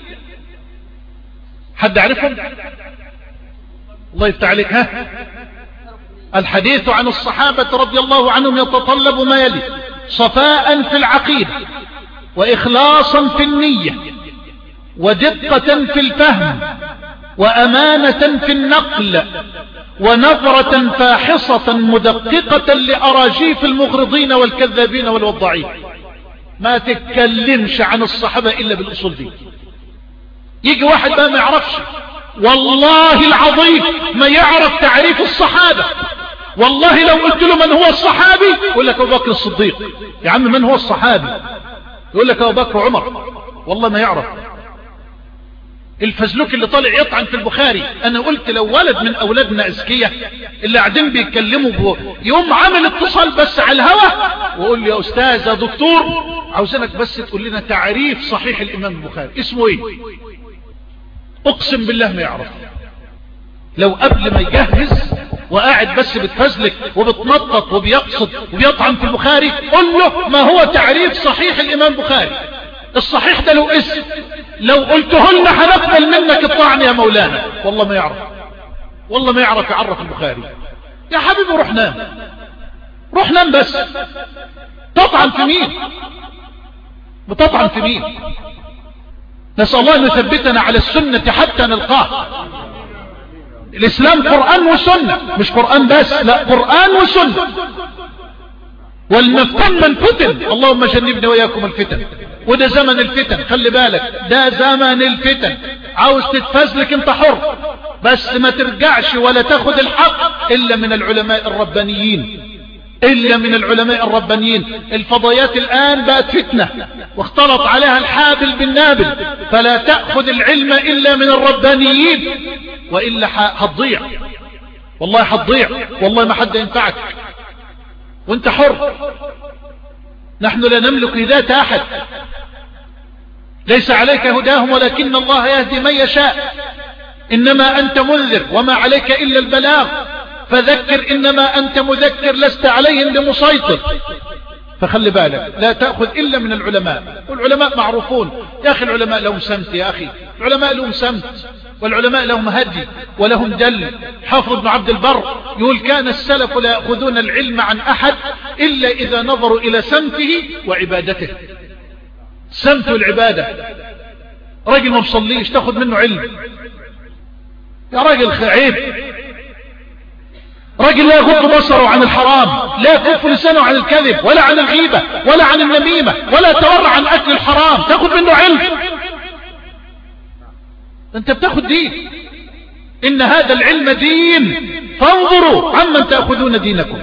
حد عرفهم؟ الله يفتح عليك. ها، الحديث عن الصحابة رضي الله عنهم يتطلب ما يلي: صفاء في العقيدة، وإخلاصا في النية، ودقة في الفهم، وأمانة في النقل، ونظرة فاحصة مدققة لأراجيف المغرضين والكذابين والوضاعين. ما تتكلمش عن الصحابة إلا بالأصول دي. يجي واحد بقى ما يعرفش، والله العظيم ما يعرف تعريف الصحابة. والله لو قلت له من هو الصحابي يقول لك أبو بكر الصديق. يا عم من هو الصحابي؟ يقول لك أبو بكر وعمر. والله ما يعرف. الفزلوك اللي طالع يطعن في البخاري، انا قلت لو ولد من اولادنا اذكياء اللي قاعدين بيتكلموا بو يوم عامل اتصال بس على الهوا وقول لي يا استاذ يا دكتور عاوزينك بس تقول لنا تعريف صحيح الامام البخاري اسمه ايه، اقسم بالله ما يعرف. لو قبل ما يجهز وقاعد بس بتفزلك وبتنطط وبيقصد وبيطعن في البخاري قل له ما هو تعريف صحيح الامام البخاري. الصحيح ده له اسم، لو قلته لنا هنقبل منك الطعن يا مولانا. والله ما يعرف، والله ما يعرف يعرف البخاري. يا حبيبي روح نام، روح نام بس. تطعن في مين؟ بتطعن في مين؟ نسأل الله أن يثبتنا على السنة حتى نلقاه. الإسلام قرآن وسنة، مش قرآن بس، لا قرآن وسنة. والمفتن من فتن، اللهم جنبنا وإياكم الفتن. وده زمن الفتن، خلي بالك ده زمن الفتن. عاوز تتفزلك انت حر، بس ما ترجعش ولا تاخد الحق إلا من العلماء الربانيين، إلا من العلماء الربانيين. الفضائيات الآن بقت فتنة واختلط عليها الحابل بالنابل، فلا تأخذ العلم إلا من الربانيين، وإلا هتضيع، والله هتضيع، والله ما حد ينفعك وانت حر. نحن لا نملك هداية أحد، ليس عليك هداهم ولكن الله يهدي من يشاء. إنما أنت منذر وما عليك إلا البلاغ، فذكر إنما أنت مذكر لست عليهم بمسيطر. فخلي بالك لا تأخذ إلا من العلماء، والعلماء معروفون. يا أخي العلماء لهم سمت، يا أخي العلماء لهم سمت، والعلماء لهم هدي ولهم دل. حافظ ابن عبد البر يقول كان السلف لا يأخذون العلم عن أحد إلا إذا نظروا إلى سمته وعبادته. سمت العبادة، راجل ما مصليش تاخذ منه علم؟ يا راجل عيب. راجل لا يغض بصره عن الحرام، لا يكف لسانه عن الكذب ولا عن الغيبة ولا عن النميمة ولا يتورع عن أكل الحرام، تاخذ منه علم؟ انت بتاخذ دين. إن هذا العلم دين، فانظروا عمن تأخذون دينكم.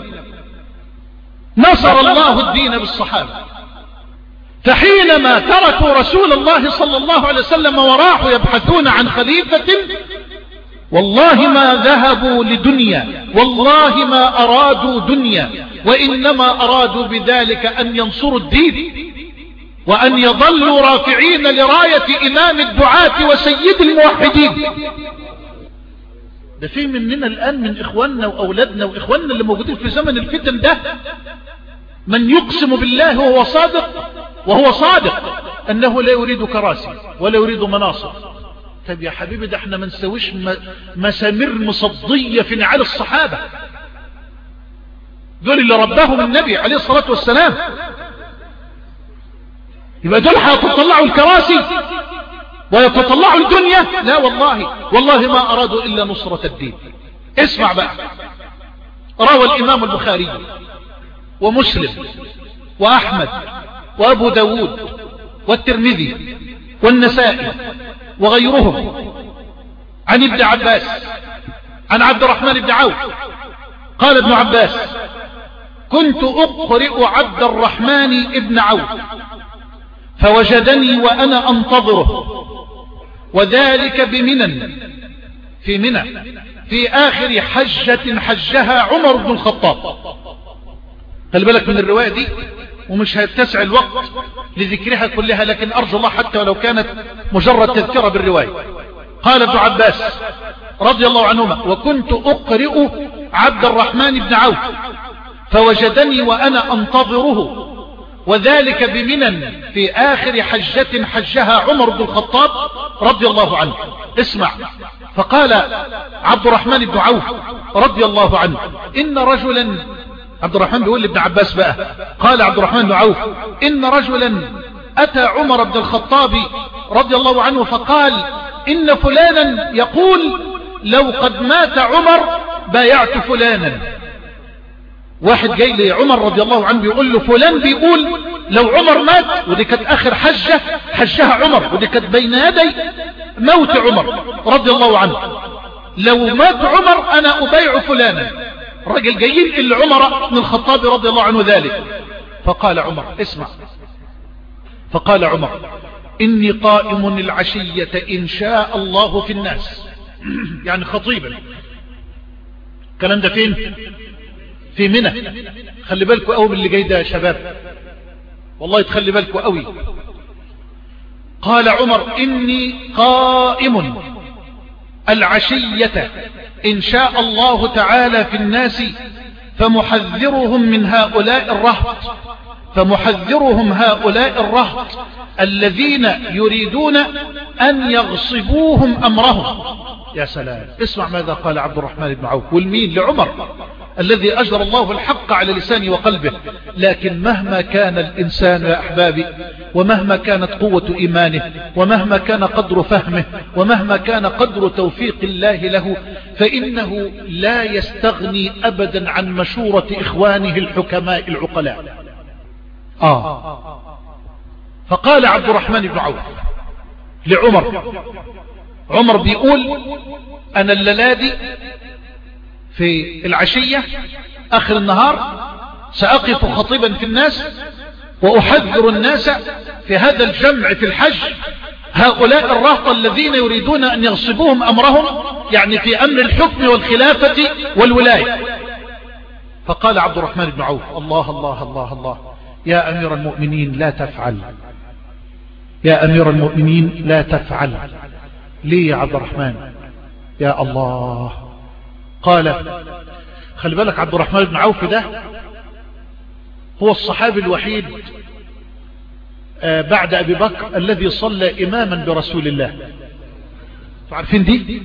نصر الله الدين بالصحابة، فحينما تركوا رسول الله صلى الله عليه وسلم وراحوا يبحثون عن خليفة، والله ما ذهبوا لدنيا، والله ما أرادوا دنيا، وإنما أرادوا بذلك أن ينصروا الدين وأن يظلوا رافعين لراية إمام الدعاة وسيد الموحدين. ده في مننا الآن من إخواننا وأولادنا وإخواننا اللي موجودين في زمن الفتن ده من يقسم بالله وهو صادق وهو صادق أنه لا يريد كراسي ولا يريد مناصب. طيب يا حبيبي ده احنا ما نسويش مسامير مصدية في نعال الصحابة، دول اللي رباهم النبي عليه الصلاة والسلام. يبقى دول هيتطلعوا الكراسي ويتطلعوا الدنيا؟ لا والله، والله ما أرادوا إلا نصرة الدين. اسمع بقى، روى الإمام البخاري ومسلم وأحمد وأبو داود والترمذي والنسائي وغيرهم عن ابن عباس عن عبد الرحمن بن عوف قال ابن عباس: كنت أقرئ عبد الرحمن بن عوف فوجدني وأنا أنتظره، وذلك بمنى، في منى، في آخر حجة حجها عمر بن الخطاب. خلي بالك من الرواية دي، ومش هيتسع الوقت لذكرها كلها، لكن أرجو الله حتى ولو كانت مجرد تذكرة بالرواية. قال ابن عباس رضي الله عنهما: وكنت أقرئ عبد الرحمن بن عوف فوجدني وأنا أنتظره، وذلك بمنى في آخر حجة حجها عمر بن الخطاب رضي الله عنه. اسمع، فقال عبد الرحمن بن عوف رضي الله عنه: إن رجلا، عبد الرحمن بيقول لابن عباس بقى، قال عبد الرحمن بن عوف: إن رجلا أتى عمر بن الخطاب رضي الله عنه فقال: إن فلانا يقول لو قد مات عمر بايعت فلانا. واحد جاي لي عمر رضي الله عنه بيقول له فلان بيقول لو عمر مات، ودي كانت آخر حجة حجها عمر، ودي كانت بين يدي موت عمر رضي الله عنه، لو مات عمر أنا أبايع فلانا. رجل جايين إلا عمر بن الخطاب رضي الله عنه ذلك. فقال عمر، اسمع، فقال عمر: إني قائم العشية إن شاء الله في الناس. يعني خطيبا. الكلام ده فين؟ في منى. خلي بالكوا قوي باللي جاي ده يا شباب، والله تخلي بالكوا قوي. قال عمر: إني قائم العشية إن شاء الله تعالى في الناس، فمحذرهم من هؤلاء الرهط فمحذرهم هؤلاء الرهط الذين يريدون أن يغصبوهم أمرهم. يا سلام، اسمع ماذا قال عبد الرحمن بن عوف، والمين؟ لعمر الذي أجر الله الحق على لسانه وقلبه. لكن مهما كان الإنسان يا أحبابي، ومهما كانت قوة إيمانه، ومهما كان قدر فهمه، ومهما كان قدر توفيق الله له، فإنه لا يستغني أبدا عن مشورة إخوانه الحكماء العقلاء. آه فقال عبد الرحمن بن عوف لعمر، عمر بيقول أنا الليلة في العشية آخر النهار سأقف خطيبا في الناس وأحذر الناس في هذا الجمع في الحج هؤلاء الرهط الذين يريدون أن يغصبوهم أمرهم، يعني في أمر الحكم والخلافة والولاية. فقال عبد الرحمن بن عوف الله الله الله الله يا أمير المؤمنين لا تفعل، يا أمير المؤمنين لا تفعل. ليه يا عبد الرحمن؟ يا الله. قال خلي بالك عبد الرحمن بن عوف ده هو الصحابي الوحيد بعد أبي بكر الذي صلى إماما برسول الله. عارفين دي؟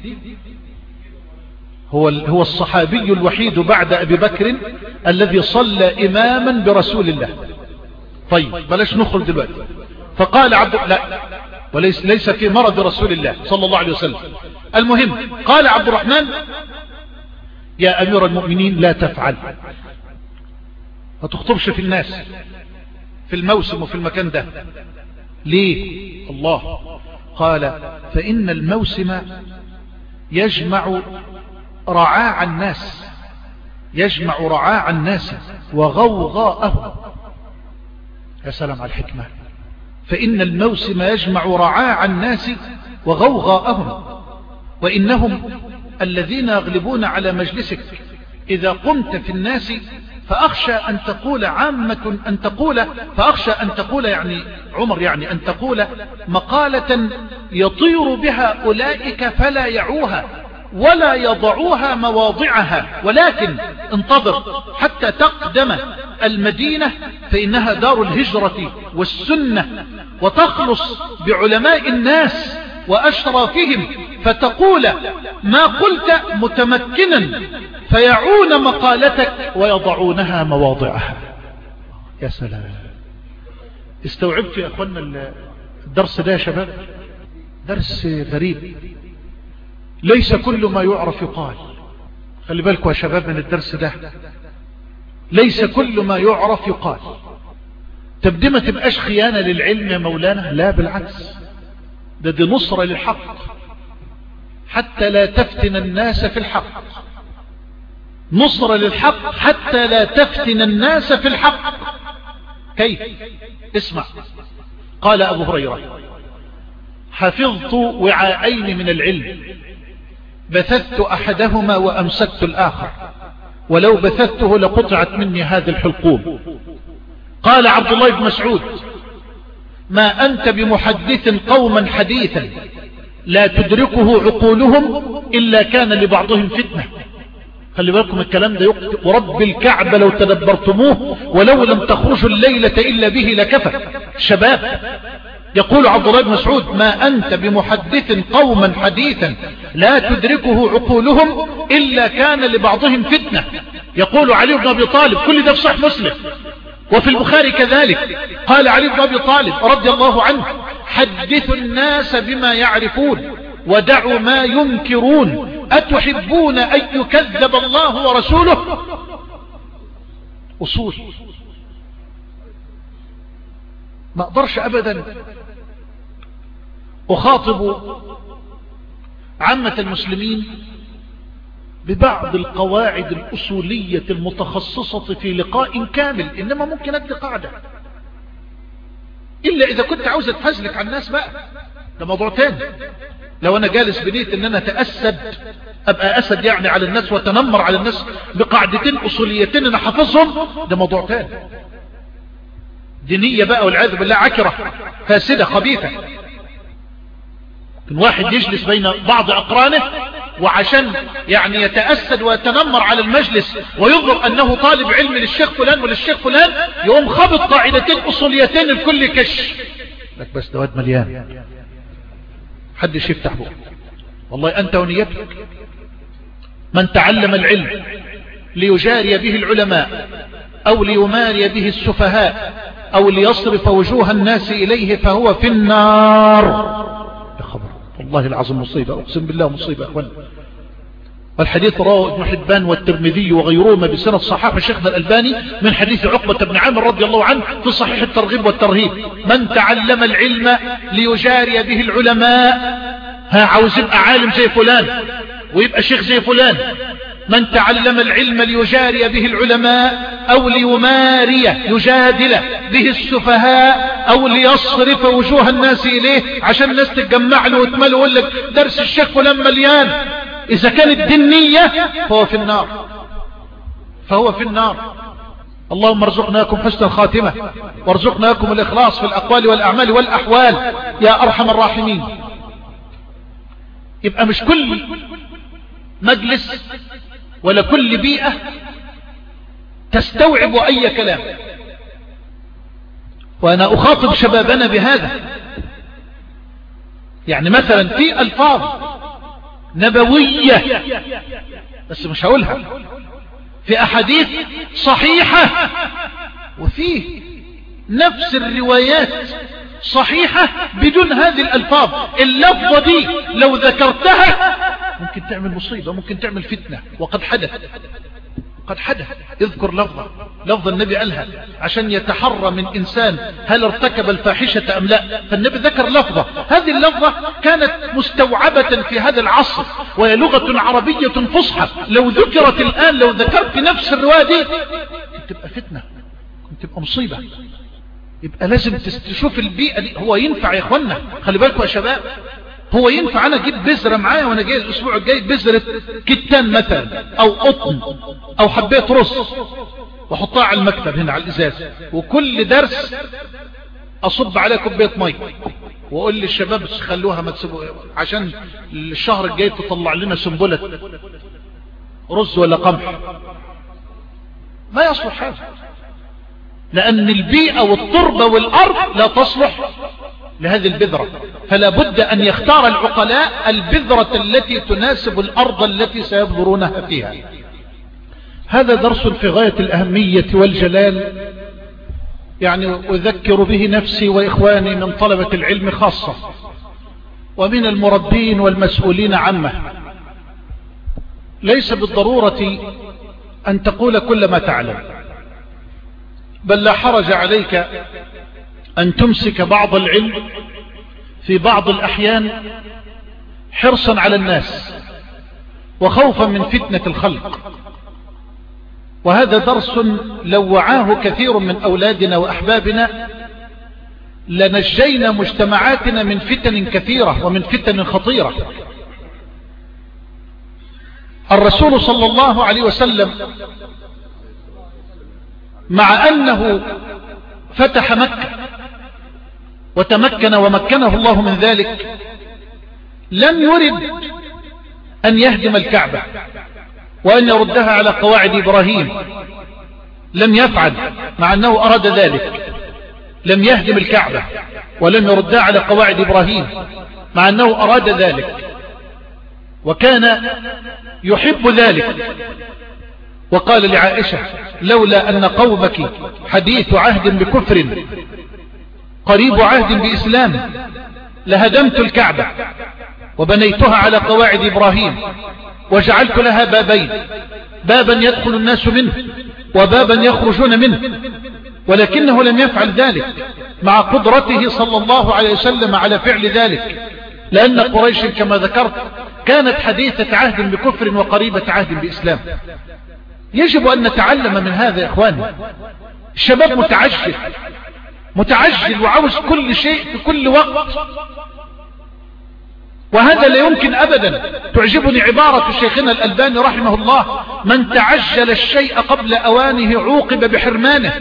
هو هو الصحابي الوحيد بعد أبي بكر الذي صلى إماما برسول الله. طيب بلاش نخرج دلوقتي. فقال عبد لا وليس ليس في مرض رسول الله صلى الله عليه وسلم. المهم قال عبد الرحمن يا أمير المؤمنين لا تفعل، ما تخطبش في الناس في الموسم وفي المكان ده. ليه؟ الله قال فإن الموسم يجمع رعاع الناس، يجمع رعاع الناس وغوغاءهم. يا سلام على الحكمة. فإن الموسم يجمع رعاع الناس وغوغاءهم، وإنهم الذين يغلبون على مجلسك إذا قمت في الناس فأخشى أن تقول عامة أن تقول فأخشى أن تقول يعني عمر يعني أن تقول مقالة يطير بها أولئك فلا يعوها ولا يضعوها مواضعها، ولكن انتظر حتى تقدم المدينة فإنها دار الهجرة والسنة، وتخلص بعلماء الناس وأشرافهم فتقول ما قلت متمكنا فيعون مقالتك ويضعونها مواضعها. يا سلام. استوعبت يا أخوانا الدرس ده يا شباب؟ درس غريب، ليس كل ما يعرف يقال. خلي بالكم يا شباب من الدرس ده، ليس كل ما يعرف يقال. تبدي ما تبقاش خيانة للعلم يا مولانا، لا بالعكس، ده دي نصرة للحق حتى لا تفتن الناس في الحق، نصرة للحق حتى لا تفتن الناس في الحق. كيف؟ اسمع. قال أبو هريرة حفظت وعاءين من العلم، بثثت أحدهما وأمسكت الآخر، ولو بثثته لقطعت مني هذه الحلقوم. قال عبد الله بن مسعود ما أنت بمحدث قوما حديثا لا تدركه عقولهم إلا كان لبعضهم فتنة. خلي بالكم الكلام ده يقتل، ورب الكعبة لو تدبرتموه ولو لم تخرجوا الليلة إلا به لكفى. شباب يقول عبد الله بن مسعود ما أنت بمحدث قوما حديثا لا تدركه عقولهم إلا كان لبعضهم فتنة. يقول علي بن أبي طالب، كل ده في صحيح مسلم وفي البخاري كذلك، قال علي بن أبي طالب رضي الله عنه حدثوا الناس بما يعرفون ودعوا ما ينكرون، أتحبون أن يكذب الله ورسوله؟ أصول. ما أقدرش أبدا أخاطب عامة المسلمين ببعض القواعد الأصولية المتخصصة في لقاء كامل، إنما ممكن أدي قاعدة، إلا إذا كنت عاوز أتفزلك على الناس بقى، ده موضوع تاني. لو أنا جالس بنيت إن أنا أتأسد أبقى أسد يعني على الناس وتنمر على الناس بقاعدتين أصوليتين أنا حافظهم، ده موضوع تاني. دينية بقى والعياذ بالله عكرة فاسدة خبيثة. كان واحد يجلس بين بعض أقرانه وعشان يعني يتأسد ويتنمر على المجلس ويظهر أنه طالب علم للشيخ فلان وللشيخ فلان، يقوم خبط قاعدتين أصوليتين الكل كش لك بس دواد مليان، حدش يفتح بقى. والله أنت ونيتك. من تعلم العلم ليجاري به العلماء أو ليماري به السفهاء أو ليصرف وجوه الناس إليه فهو في النار. يا خبر، والله العظيم مصيبة، أقسم بالله مصيبة أخوان. والحديث رواه ابن حبان والترمذي وغيرهما بسند صحيح شيخنا الألباني من حديث عقبة بن عامر رضي الله عنه في صحيح الترغيب والترهيب: من تعلم العلم ليجاري به العلماء، ها عاوز يبقى عالم زي فلان ويبقى شيخ زي فلان. من تعلم العلم ليجاري به العلماء أو ليماري يجادل به السفهاء أو ليصرف وجوه الناس إليه عشان الناس تتجمع له وتمله ويقول لك درس الشيخ فلان مليان، إذا كانت دينية فهو في النار، فهو في النار. اللهم ارزقناكم حسن الخاتمة وارزقناكم الإخلاص في الأقوال والأعمال والأحوال يا أرحم الراحمين. يبقى مش كل مجلس ولا كل بيئة تستوعب أي كلام، وأنا أخاطب شبابنا بهذا. يعني مثلا في ألفاظ نبوية بس مش هقولها، في أحاديث صحيحة وفيه نفس الروايات صحيحة بدون هذه الألفاظ. اللفظة دي لو ذكرتها ممكن تعمل مصيبة، ممكن تعمل فتنة، وقد حدث قد حدث. اذكر لفظة لفظ النبي قالها عشان يتحرى من إنسان هل ارتكب الفاحشة أم لا، فالنبي ذكر لفظة، هذه اللفظة كانت مستوعبة في هذا العصر وهي لغة عربية فصحى، لو ذكرت الآن لو ذكرت نفس الرواية دي كنت تبقى فتنة، كنت تبقى مصيبة. يبقى لازم تشوف البيئة دي. هو ينفع يا اخوانا، خلي بالكم يا شباب، هو ينفع انا اجيب بذرة معايا وانا جاي الاسبوع الجاي بذرة كتان مثلا او قطن او حبيت رز واحطها على المكتب هنا على الازاز، وكل درس اصب عليها كوبايه ميه واقول للشباب خلوها ما تسيبوها عشان الشهر الجاي تطلع لنا سنبلة رز ولا قمح؟ ما يصلح هذا، لأن البيئة والتربة والأرض لا تصلح لهذه البذرة. فلا بد أن يختار العقلاء البذرة التي تناسب الأرض التي سيبذرونها فيها. هذا درس في غاية الأهمية والجلال، يعني أذكر به نفسي وإخواني من طلبة العلم خاصة ومن المربين والمسؤولين عامة. ليس بالضرورة أن تقول كل ما تعلم، بل لا حرج عليك أن تمسك بعض العلم في بعض الأحيان حرصا على الناس وخوفا من فتنة الخلق. وهذا درس لو وعاه كثير من أولادنا وأحبابنا لنجينا مجتمعاتنا من فتن كثيرة ومن فتن خطيرة. الرسول صلى الله عليه وسلم مع أنه فتح مكة وتمكن ومكنه الله من ذلك لم يرد أن يهدم الكعبة وأن يردها على قواعد إبراهيم، لم يفعل مع أنه أراد ذلك. لم يهدم الكعبة ولم يردها على قواعد إبراهيم مع أنه أراد ذلك وكان يحب ذلك. وقال لعائشة: لولا أن قومك حديث عهد بكفر قريب عهد بإسلام لهدمت الكعبة وبنيتها على قواعد إبراهيم وجعلت لها بابين، بابا يدخل الناس منه وبابا يخرجون منه، ولكنه لم يفعل ذلك مع قدرته صلى الله عليه وسلم على فعل ذلك، لأن قريش كما ذكرت كانت حديثة عهد بكفر وقريبة عهد بإسلام. يجب أن نتعلم من هذا يا إخواني. الشباب متعجل متعجل وعاوز كل شيء في كل وقت، وهذا لا يمكن أبدا. تعجبني عبارة شيخنا الألباني رحمه الله: من تعجل الشيء قبل أوانه عوقب بحرمانه.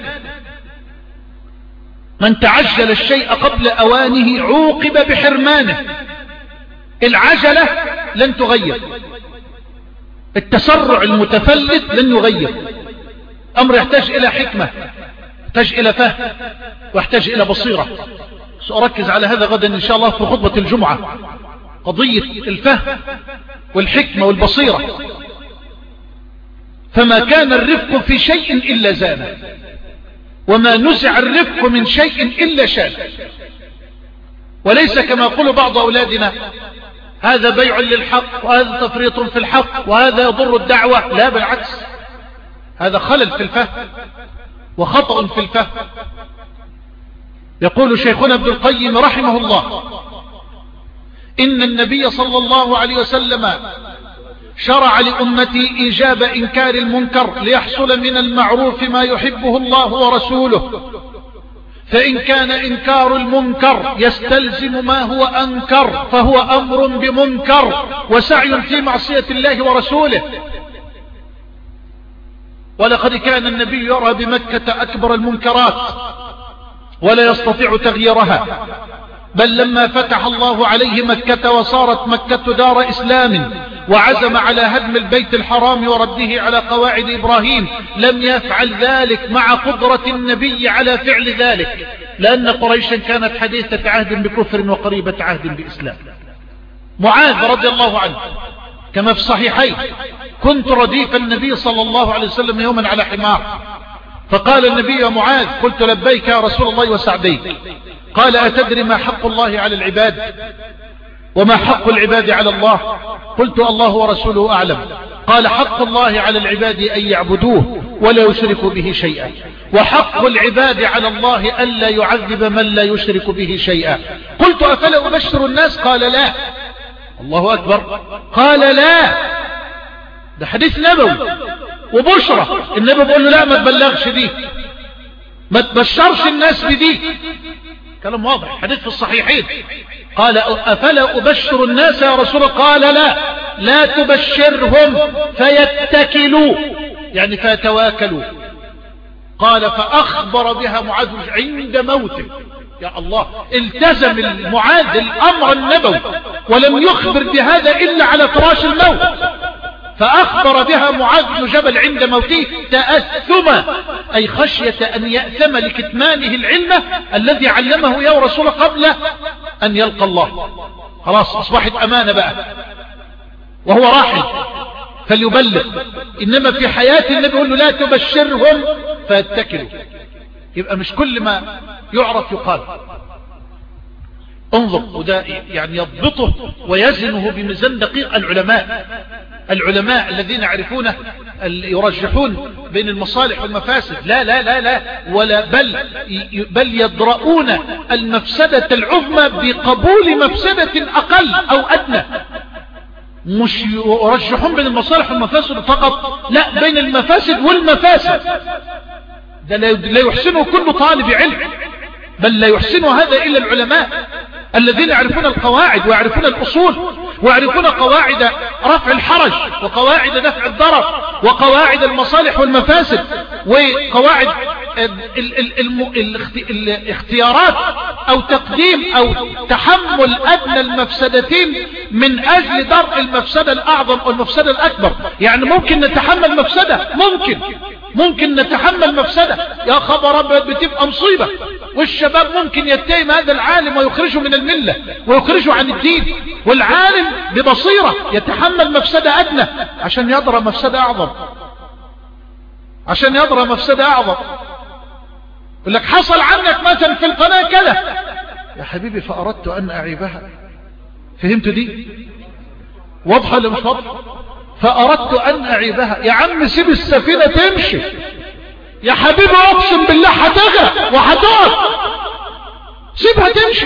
من تعجل الشيء قبل أوانه عوقب بحرمانه. العجلة لن تغير، التسرع المتفلت لن يغير. أمر يحتاج إلى حكمة، يحتاج إلى فهم، ويحتاج إلى بصيرة. سأركز على هذا غدا إن شاء الله في خطبة الجمعة، قضية الفهم والحكمة والبصيرة. فما كان الرفق في شيء إلا زانه، وما نزع الرفق من شيء إلا شانه. وليس كما يقول بعض أولادنا هذا بيع للحق، وهذا تفريط في الحق، وهذا يضر الدعوة. لا، بالعكس، هذا خلل في الفهم وخطأ في الفهم. يقول شيخنا ابن القيم رحمه الله: إن النبي صلى الله عليه وسلم شرع لأمتي إيجاب إنكار المنكر ليحصل من المعروف ما يحبه الله ورسوله، فإن كان إنكار المنكر يستلزم ما هو أنكر فهو أمر بمنكر وسعي في معصية الله ورسوله. ولقد كان النبي يرى بمكة أكبر المنكرات ولا يستطيع تغييرها، بل لما فتح الله عليه مكة وصارت مكة دار إسلام وعزم على هدم البيت الحرام ورده على قواعد إبراهيم لم يفعل ذلك مع قدرة النبي على فعل ذلك، لأن قريشا كانت حديثة عهد بكفر وقريبة عهد بإسلام. معاذ رضي الله عنه كما في الصحيحين: كنت رديف النبي صلى الله عليه وسلم يوما على حمار، فقال النبي: يا معاذ. قلت: لبيك يا رسول الله وسعديك. قال: أتدري ما حق الله على العباد وما حق العباد على الله؟ قلت: الله ورسوله أعلم. قال: حق الله على العباد أن يعبدوه ولا يشركوا به شيئا، وحق العباد على الله ألا يعذب من لا يشرك به شيئا. قلت: أفلا أبشر الناس؟ قال: لا. الله أكبر. قال: لا، ده حديث نبوي وبشرة. النبي بيقول له: لا، ما تبلغش دي، ما تبشرش الناس بدي. كلام واضح، حديث في الصحيحين. قال: أفلا أبشر الناس يا رسول الله؟ قال: لا، لا تبشرهم فيتكلوا، يعني فيتواكلوا. قال: فأخبر بها معاذ عند موته. يا الله، التزم المعاذ الأمر النبوي ولم يخبر بهذا إلا على فراش الموت. فأخبر بها معاذ بن جبل عند موته تأثما، أي خشية أن يأثم لكتمانه العلم الذي علمه يا رسول قبل أن يلقى الله. خلاص أصبحت أمانة بقى، وهو راحل فليبلغ. إنما في حياة النبي يقول له: لا تبشرهم فيتكلوا. يبقى مش كل ما يعرف يقال. انظر، وده يعني يضبطه ويزنه بميزان دقيق العلماء العلماء الذين يعرفون يرجحون بين المصالح والمفاسد. لا لا لا لا ولا بل بل يدرؤون المفسدة العظمى بقبول مفسدة أقل أو أدنى. مش يرجحون بين المصالح والمفاسد فقط، لا، بين المفاسد والمفاسد. ده لا يحسنه كل طالب علم، بل لا يحسن هذا إلا العلماء الذين يعرفون القواعد ويعرفون الأصول ويعرفون قواعد رفع الحرج وقواعد دفع الضرر وقواعد المصالح والمفاسد وقواعد الاختيارات أو تقديم أو تحمل أدنى المفسدتين من أجل درء المفسدة الأعظم أو المفسدة الأكبر. يعني ممكن نتحمل مفسدة، ممكن ممكن نتحمل مفسدة، يا خبر أبيض بتبقى مصيبة، والشباب ممكن يتهم هذا العالم ويخرجه من الملة ويخرجه عن الدين، والعالم ببصيرة يتحمل مفسدة أدنى عشان يضرى مفسدة أعظم، عشان يضرى مفسدة أعظم. يقول لك حصل عنك مثلا في القناة كذا، يا حبيبي فأردت أن أعيبها. فهمت دي؟ واضحة ولا مش واضحة؟ فأردت أن أعيبها. يا عم سيب السفينة تمشي يا حبيبي، أقسم بالله هتغرق وهتقف، سيبها تمشي.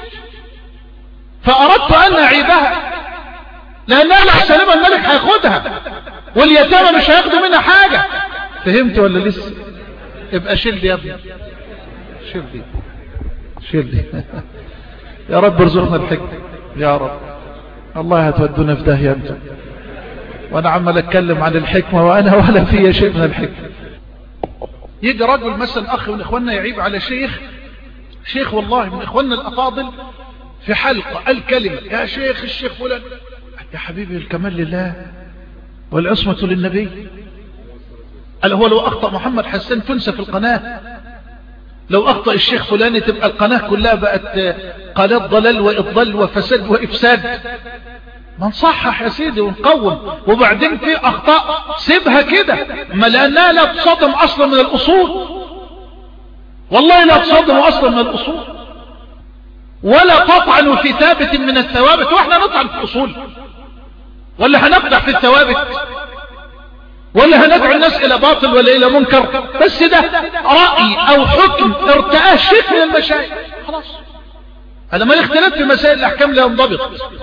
فأردت أن أعيبها لأنها الحسنة الملك هياخدها واليتامى مش هياخدوا منها حاجة. فهمت ولا لسه؟ ابقى شيل دي يا ابني، شيل دي شيل دي يا رب ارزقنا الحكمة يا رب. الله هتودونا في داهية انت، وانا عمال اتكلم عن الحكمة وانا ولا فيها شيء من الحكمة. يجي رجل مثلا اخ من اخواننا يعيب على شيخ، شيخ والله من اخواننا الافاضل، في حلقة الكلمة: يا شيخ الشيخ فلان. يا حبيبي الكمال لله والعصمة للنبي. قال هو لو أخطأ محمد حسان تنسى في القناة، لو أخطأ الشيخ فلاني تبقى القناة كلها بقت قناة ضلال وإضلال وفساد وإفساد. ما نصحح يا سيدي ونقوم، وبعدين في أخطاء سيبها كده، ما لأنها لا تصادم أصلا من الأصول، والله لا تصادم أصلا من الأصول، ولا تطعن في ثابت من الثوابت. واحنا نطعن في الأصول ولا هنقدح في الثوابت ولا هندعو الناس إلى باطل ولا إلى منكر؟ بس ده رأي أو حكم ارتآه شيخ من المشايخ خلاص. هذا ما الاختلاف في مسائل الأحكام لا ينضبط،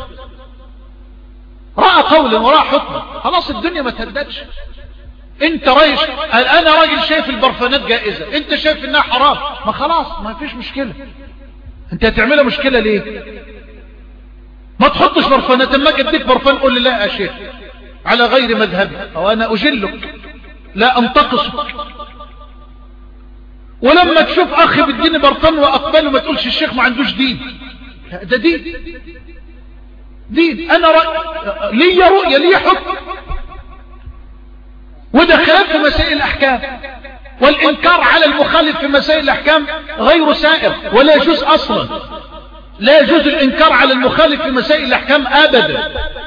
رأى قولا ورأى حكم، خلاص الدنيا ما تهددش. انت رايش انا راجل شايف البرفانات جائزة، انت شايف انها حرام، ما خلاص ما فيش مشكلة. انت هتعملها مشكلة ليه؟ ما تحطش برفانات، اما اديك برفان قول لي لا يا شيخ على غير مذهبي او انا اجلك لا انتقصك. ولما تشوف اخي بالدين برفان واقبله ما تقولش الشيخ ما عندوش دين، لا ده دين دين. انا رأي لي رؤية لي حكم، وده خلاف في مسائل الاحكام، والانكار على المخالف في مسائل الاحكام غير سائر ولا يجوز اصلا. لا يجوز الانكار على المخالف في مسائل الاحكام ابدا،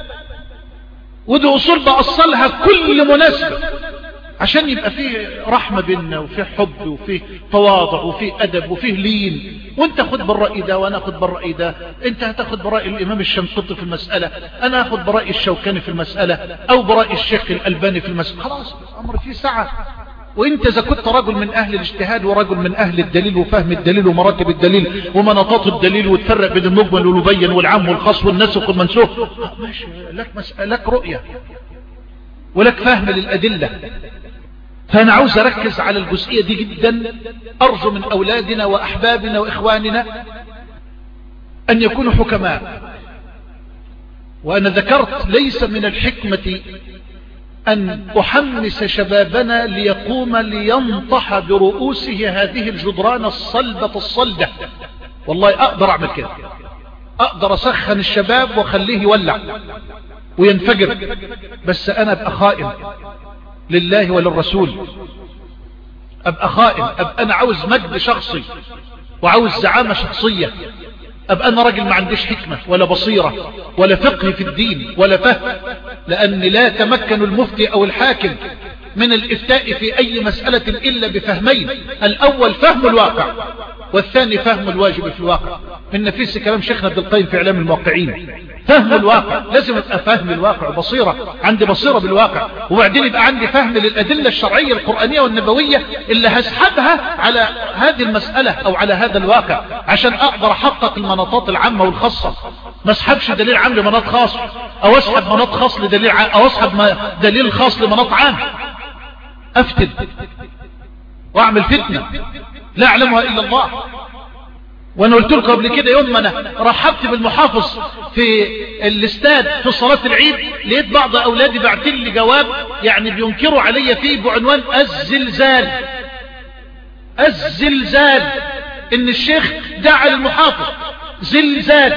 ودي اصول بأصلها كل مناسبة عشان يبقى فيه رحمة بيننا وفيه حب وفيه تواضع وفيه ادب وفيه لين. وانت خد بالرأي ده وانا اخد بالرأي ده، انت هتاخد برأي الامام الشنقيطي في المسألة، انا اخد برأي الشوكاني في المسألة، او برأي الشيخ الالباني في المسألة. خلاص الامر فيه سعة. وانت اذا كنت رجل من اهل الاجتهاد ورجل من اهل الدليل وفهم الدليل ومراتب الدليل ومناطات الدليل وتفرق بين المجمل والمبين والعام والخاص والنسخ والمنسوخ، ماشي لك مسألة لك رؤية ولك فهم للأدلة. فأنا عاوز أركز على الجزئية دي جدا. أرجو من أولادنا وأحبابنا وإخواننا أن يكونوا حكماء. وأنا ذكرت ليس من الحكمة أن أحمس شبابنا ليقوم لينطح برؤوسه هذه الجدران الصلبة الصلدة. والله أقدر أعمل كده، أقدر أسخن الشباب وخليه يولع وينفجر، بس أنا أبقى خائن لله وللرسول، أبقى خائن، أبقى أنا عاوز مجد شخصي وعاوز زعامة شخصية، أبقى أنا راجل ما عنديش حكمة ولا بصيرة ولا فقه في الدين ولا فهم. لأن لا تمكن المفتي أو الحاكم من الإفتاء في أي مسألة إلا بفهمين: الأول فهم الواقع، والثاني فهم الواجب في الواقع. إن في كلام شيخنا عبد القيم في إعلام الموقعين، فهم الواقع لازم يبقى فهم الواقع بصيرة، عندي بصيرة بالواقع، وبعدين يبقى عندي فهم للأدلة الشرعية القرآنية والنبوية اللي هسحبها على هذه المسألة أو على هذا الواقع عشان أقدر أحقق المناطات العامة والخاصة. ما اسحبش دليل عام لمناط خاص، أو أسحب مناط خاص لدليل عام، أو أسحب دليل خاص لمناط عام، أفتن وأعمل فتنة لا أعلمها إلا الله. وانا قلت لكم قبل كده يوم ما انا رحبت بالمحافظ في الاستاد في صلاة العيد، لقيت بعض اولادي بعتين لي جواب يعني بينكروا علي فيه بعنوان الزلزال. الزلزال ان الشيخ دعا للمحافظ زلزال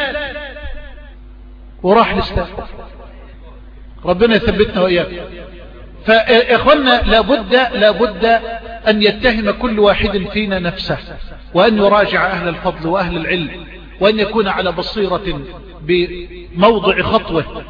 وراح الاستاد. ربنا يثبتنا وإياكم. فإخوانا لابد لابد أن يتهم كل واحد فينا نفسه، وأن يراجع أهل الفضل وأهل العلم، وأن يكون على بصيرة بموضع خطوه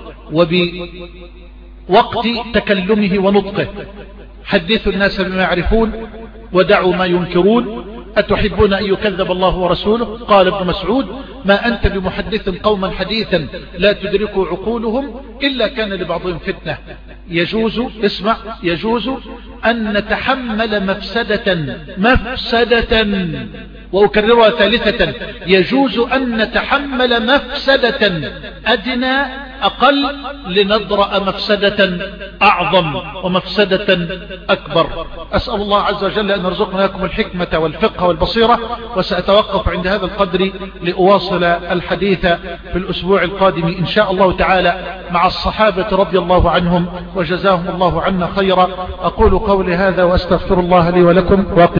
وبوقت تكلمه ونطقه. حدثوا الناس بما يعرفون ودعوا ما ينكرون. أتحبون أن يكذب الله ورسوله؟ قال ابن مسعود: ما أنت بمحدث قوما حديثا لا تدرك عقولهم إلا كان لبعضهم فتنة. يجوز اسمع يجوز أن نتحمل مفسدة مفسدة وأكررها ثالثة، يجوز أن نتحمل مفسدة أدنى أقل لندرأ مفسدة أعظم ومفسدة أكبر. أسأل الله عز وجل أن يرزقنا لكم الحكمة والفقه والبصيرة. وسأتوقف عند هذا القدر لأواصل الحديث في الأسبوع القادم إن شاء الله تعالى مع الصحابة رضي الله عنهم وجزاهم الله عنا خيرا. أقول قولي هذا وأستغفر الله لي ولكم.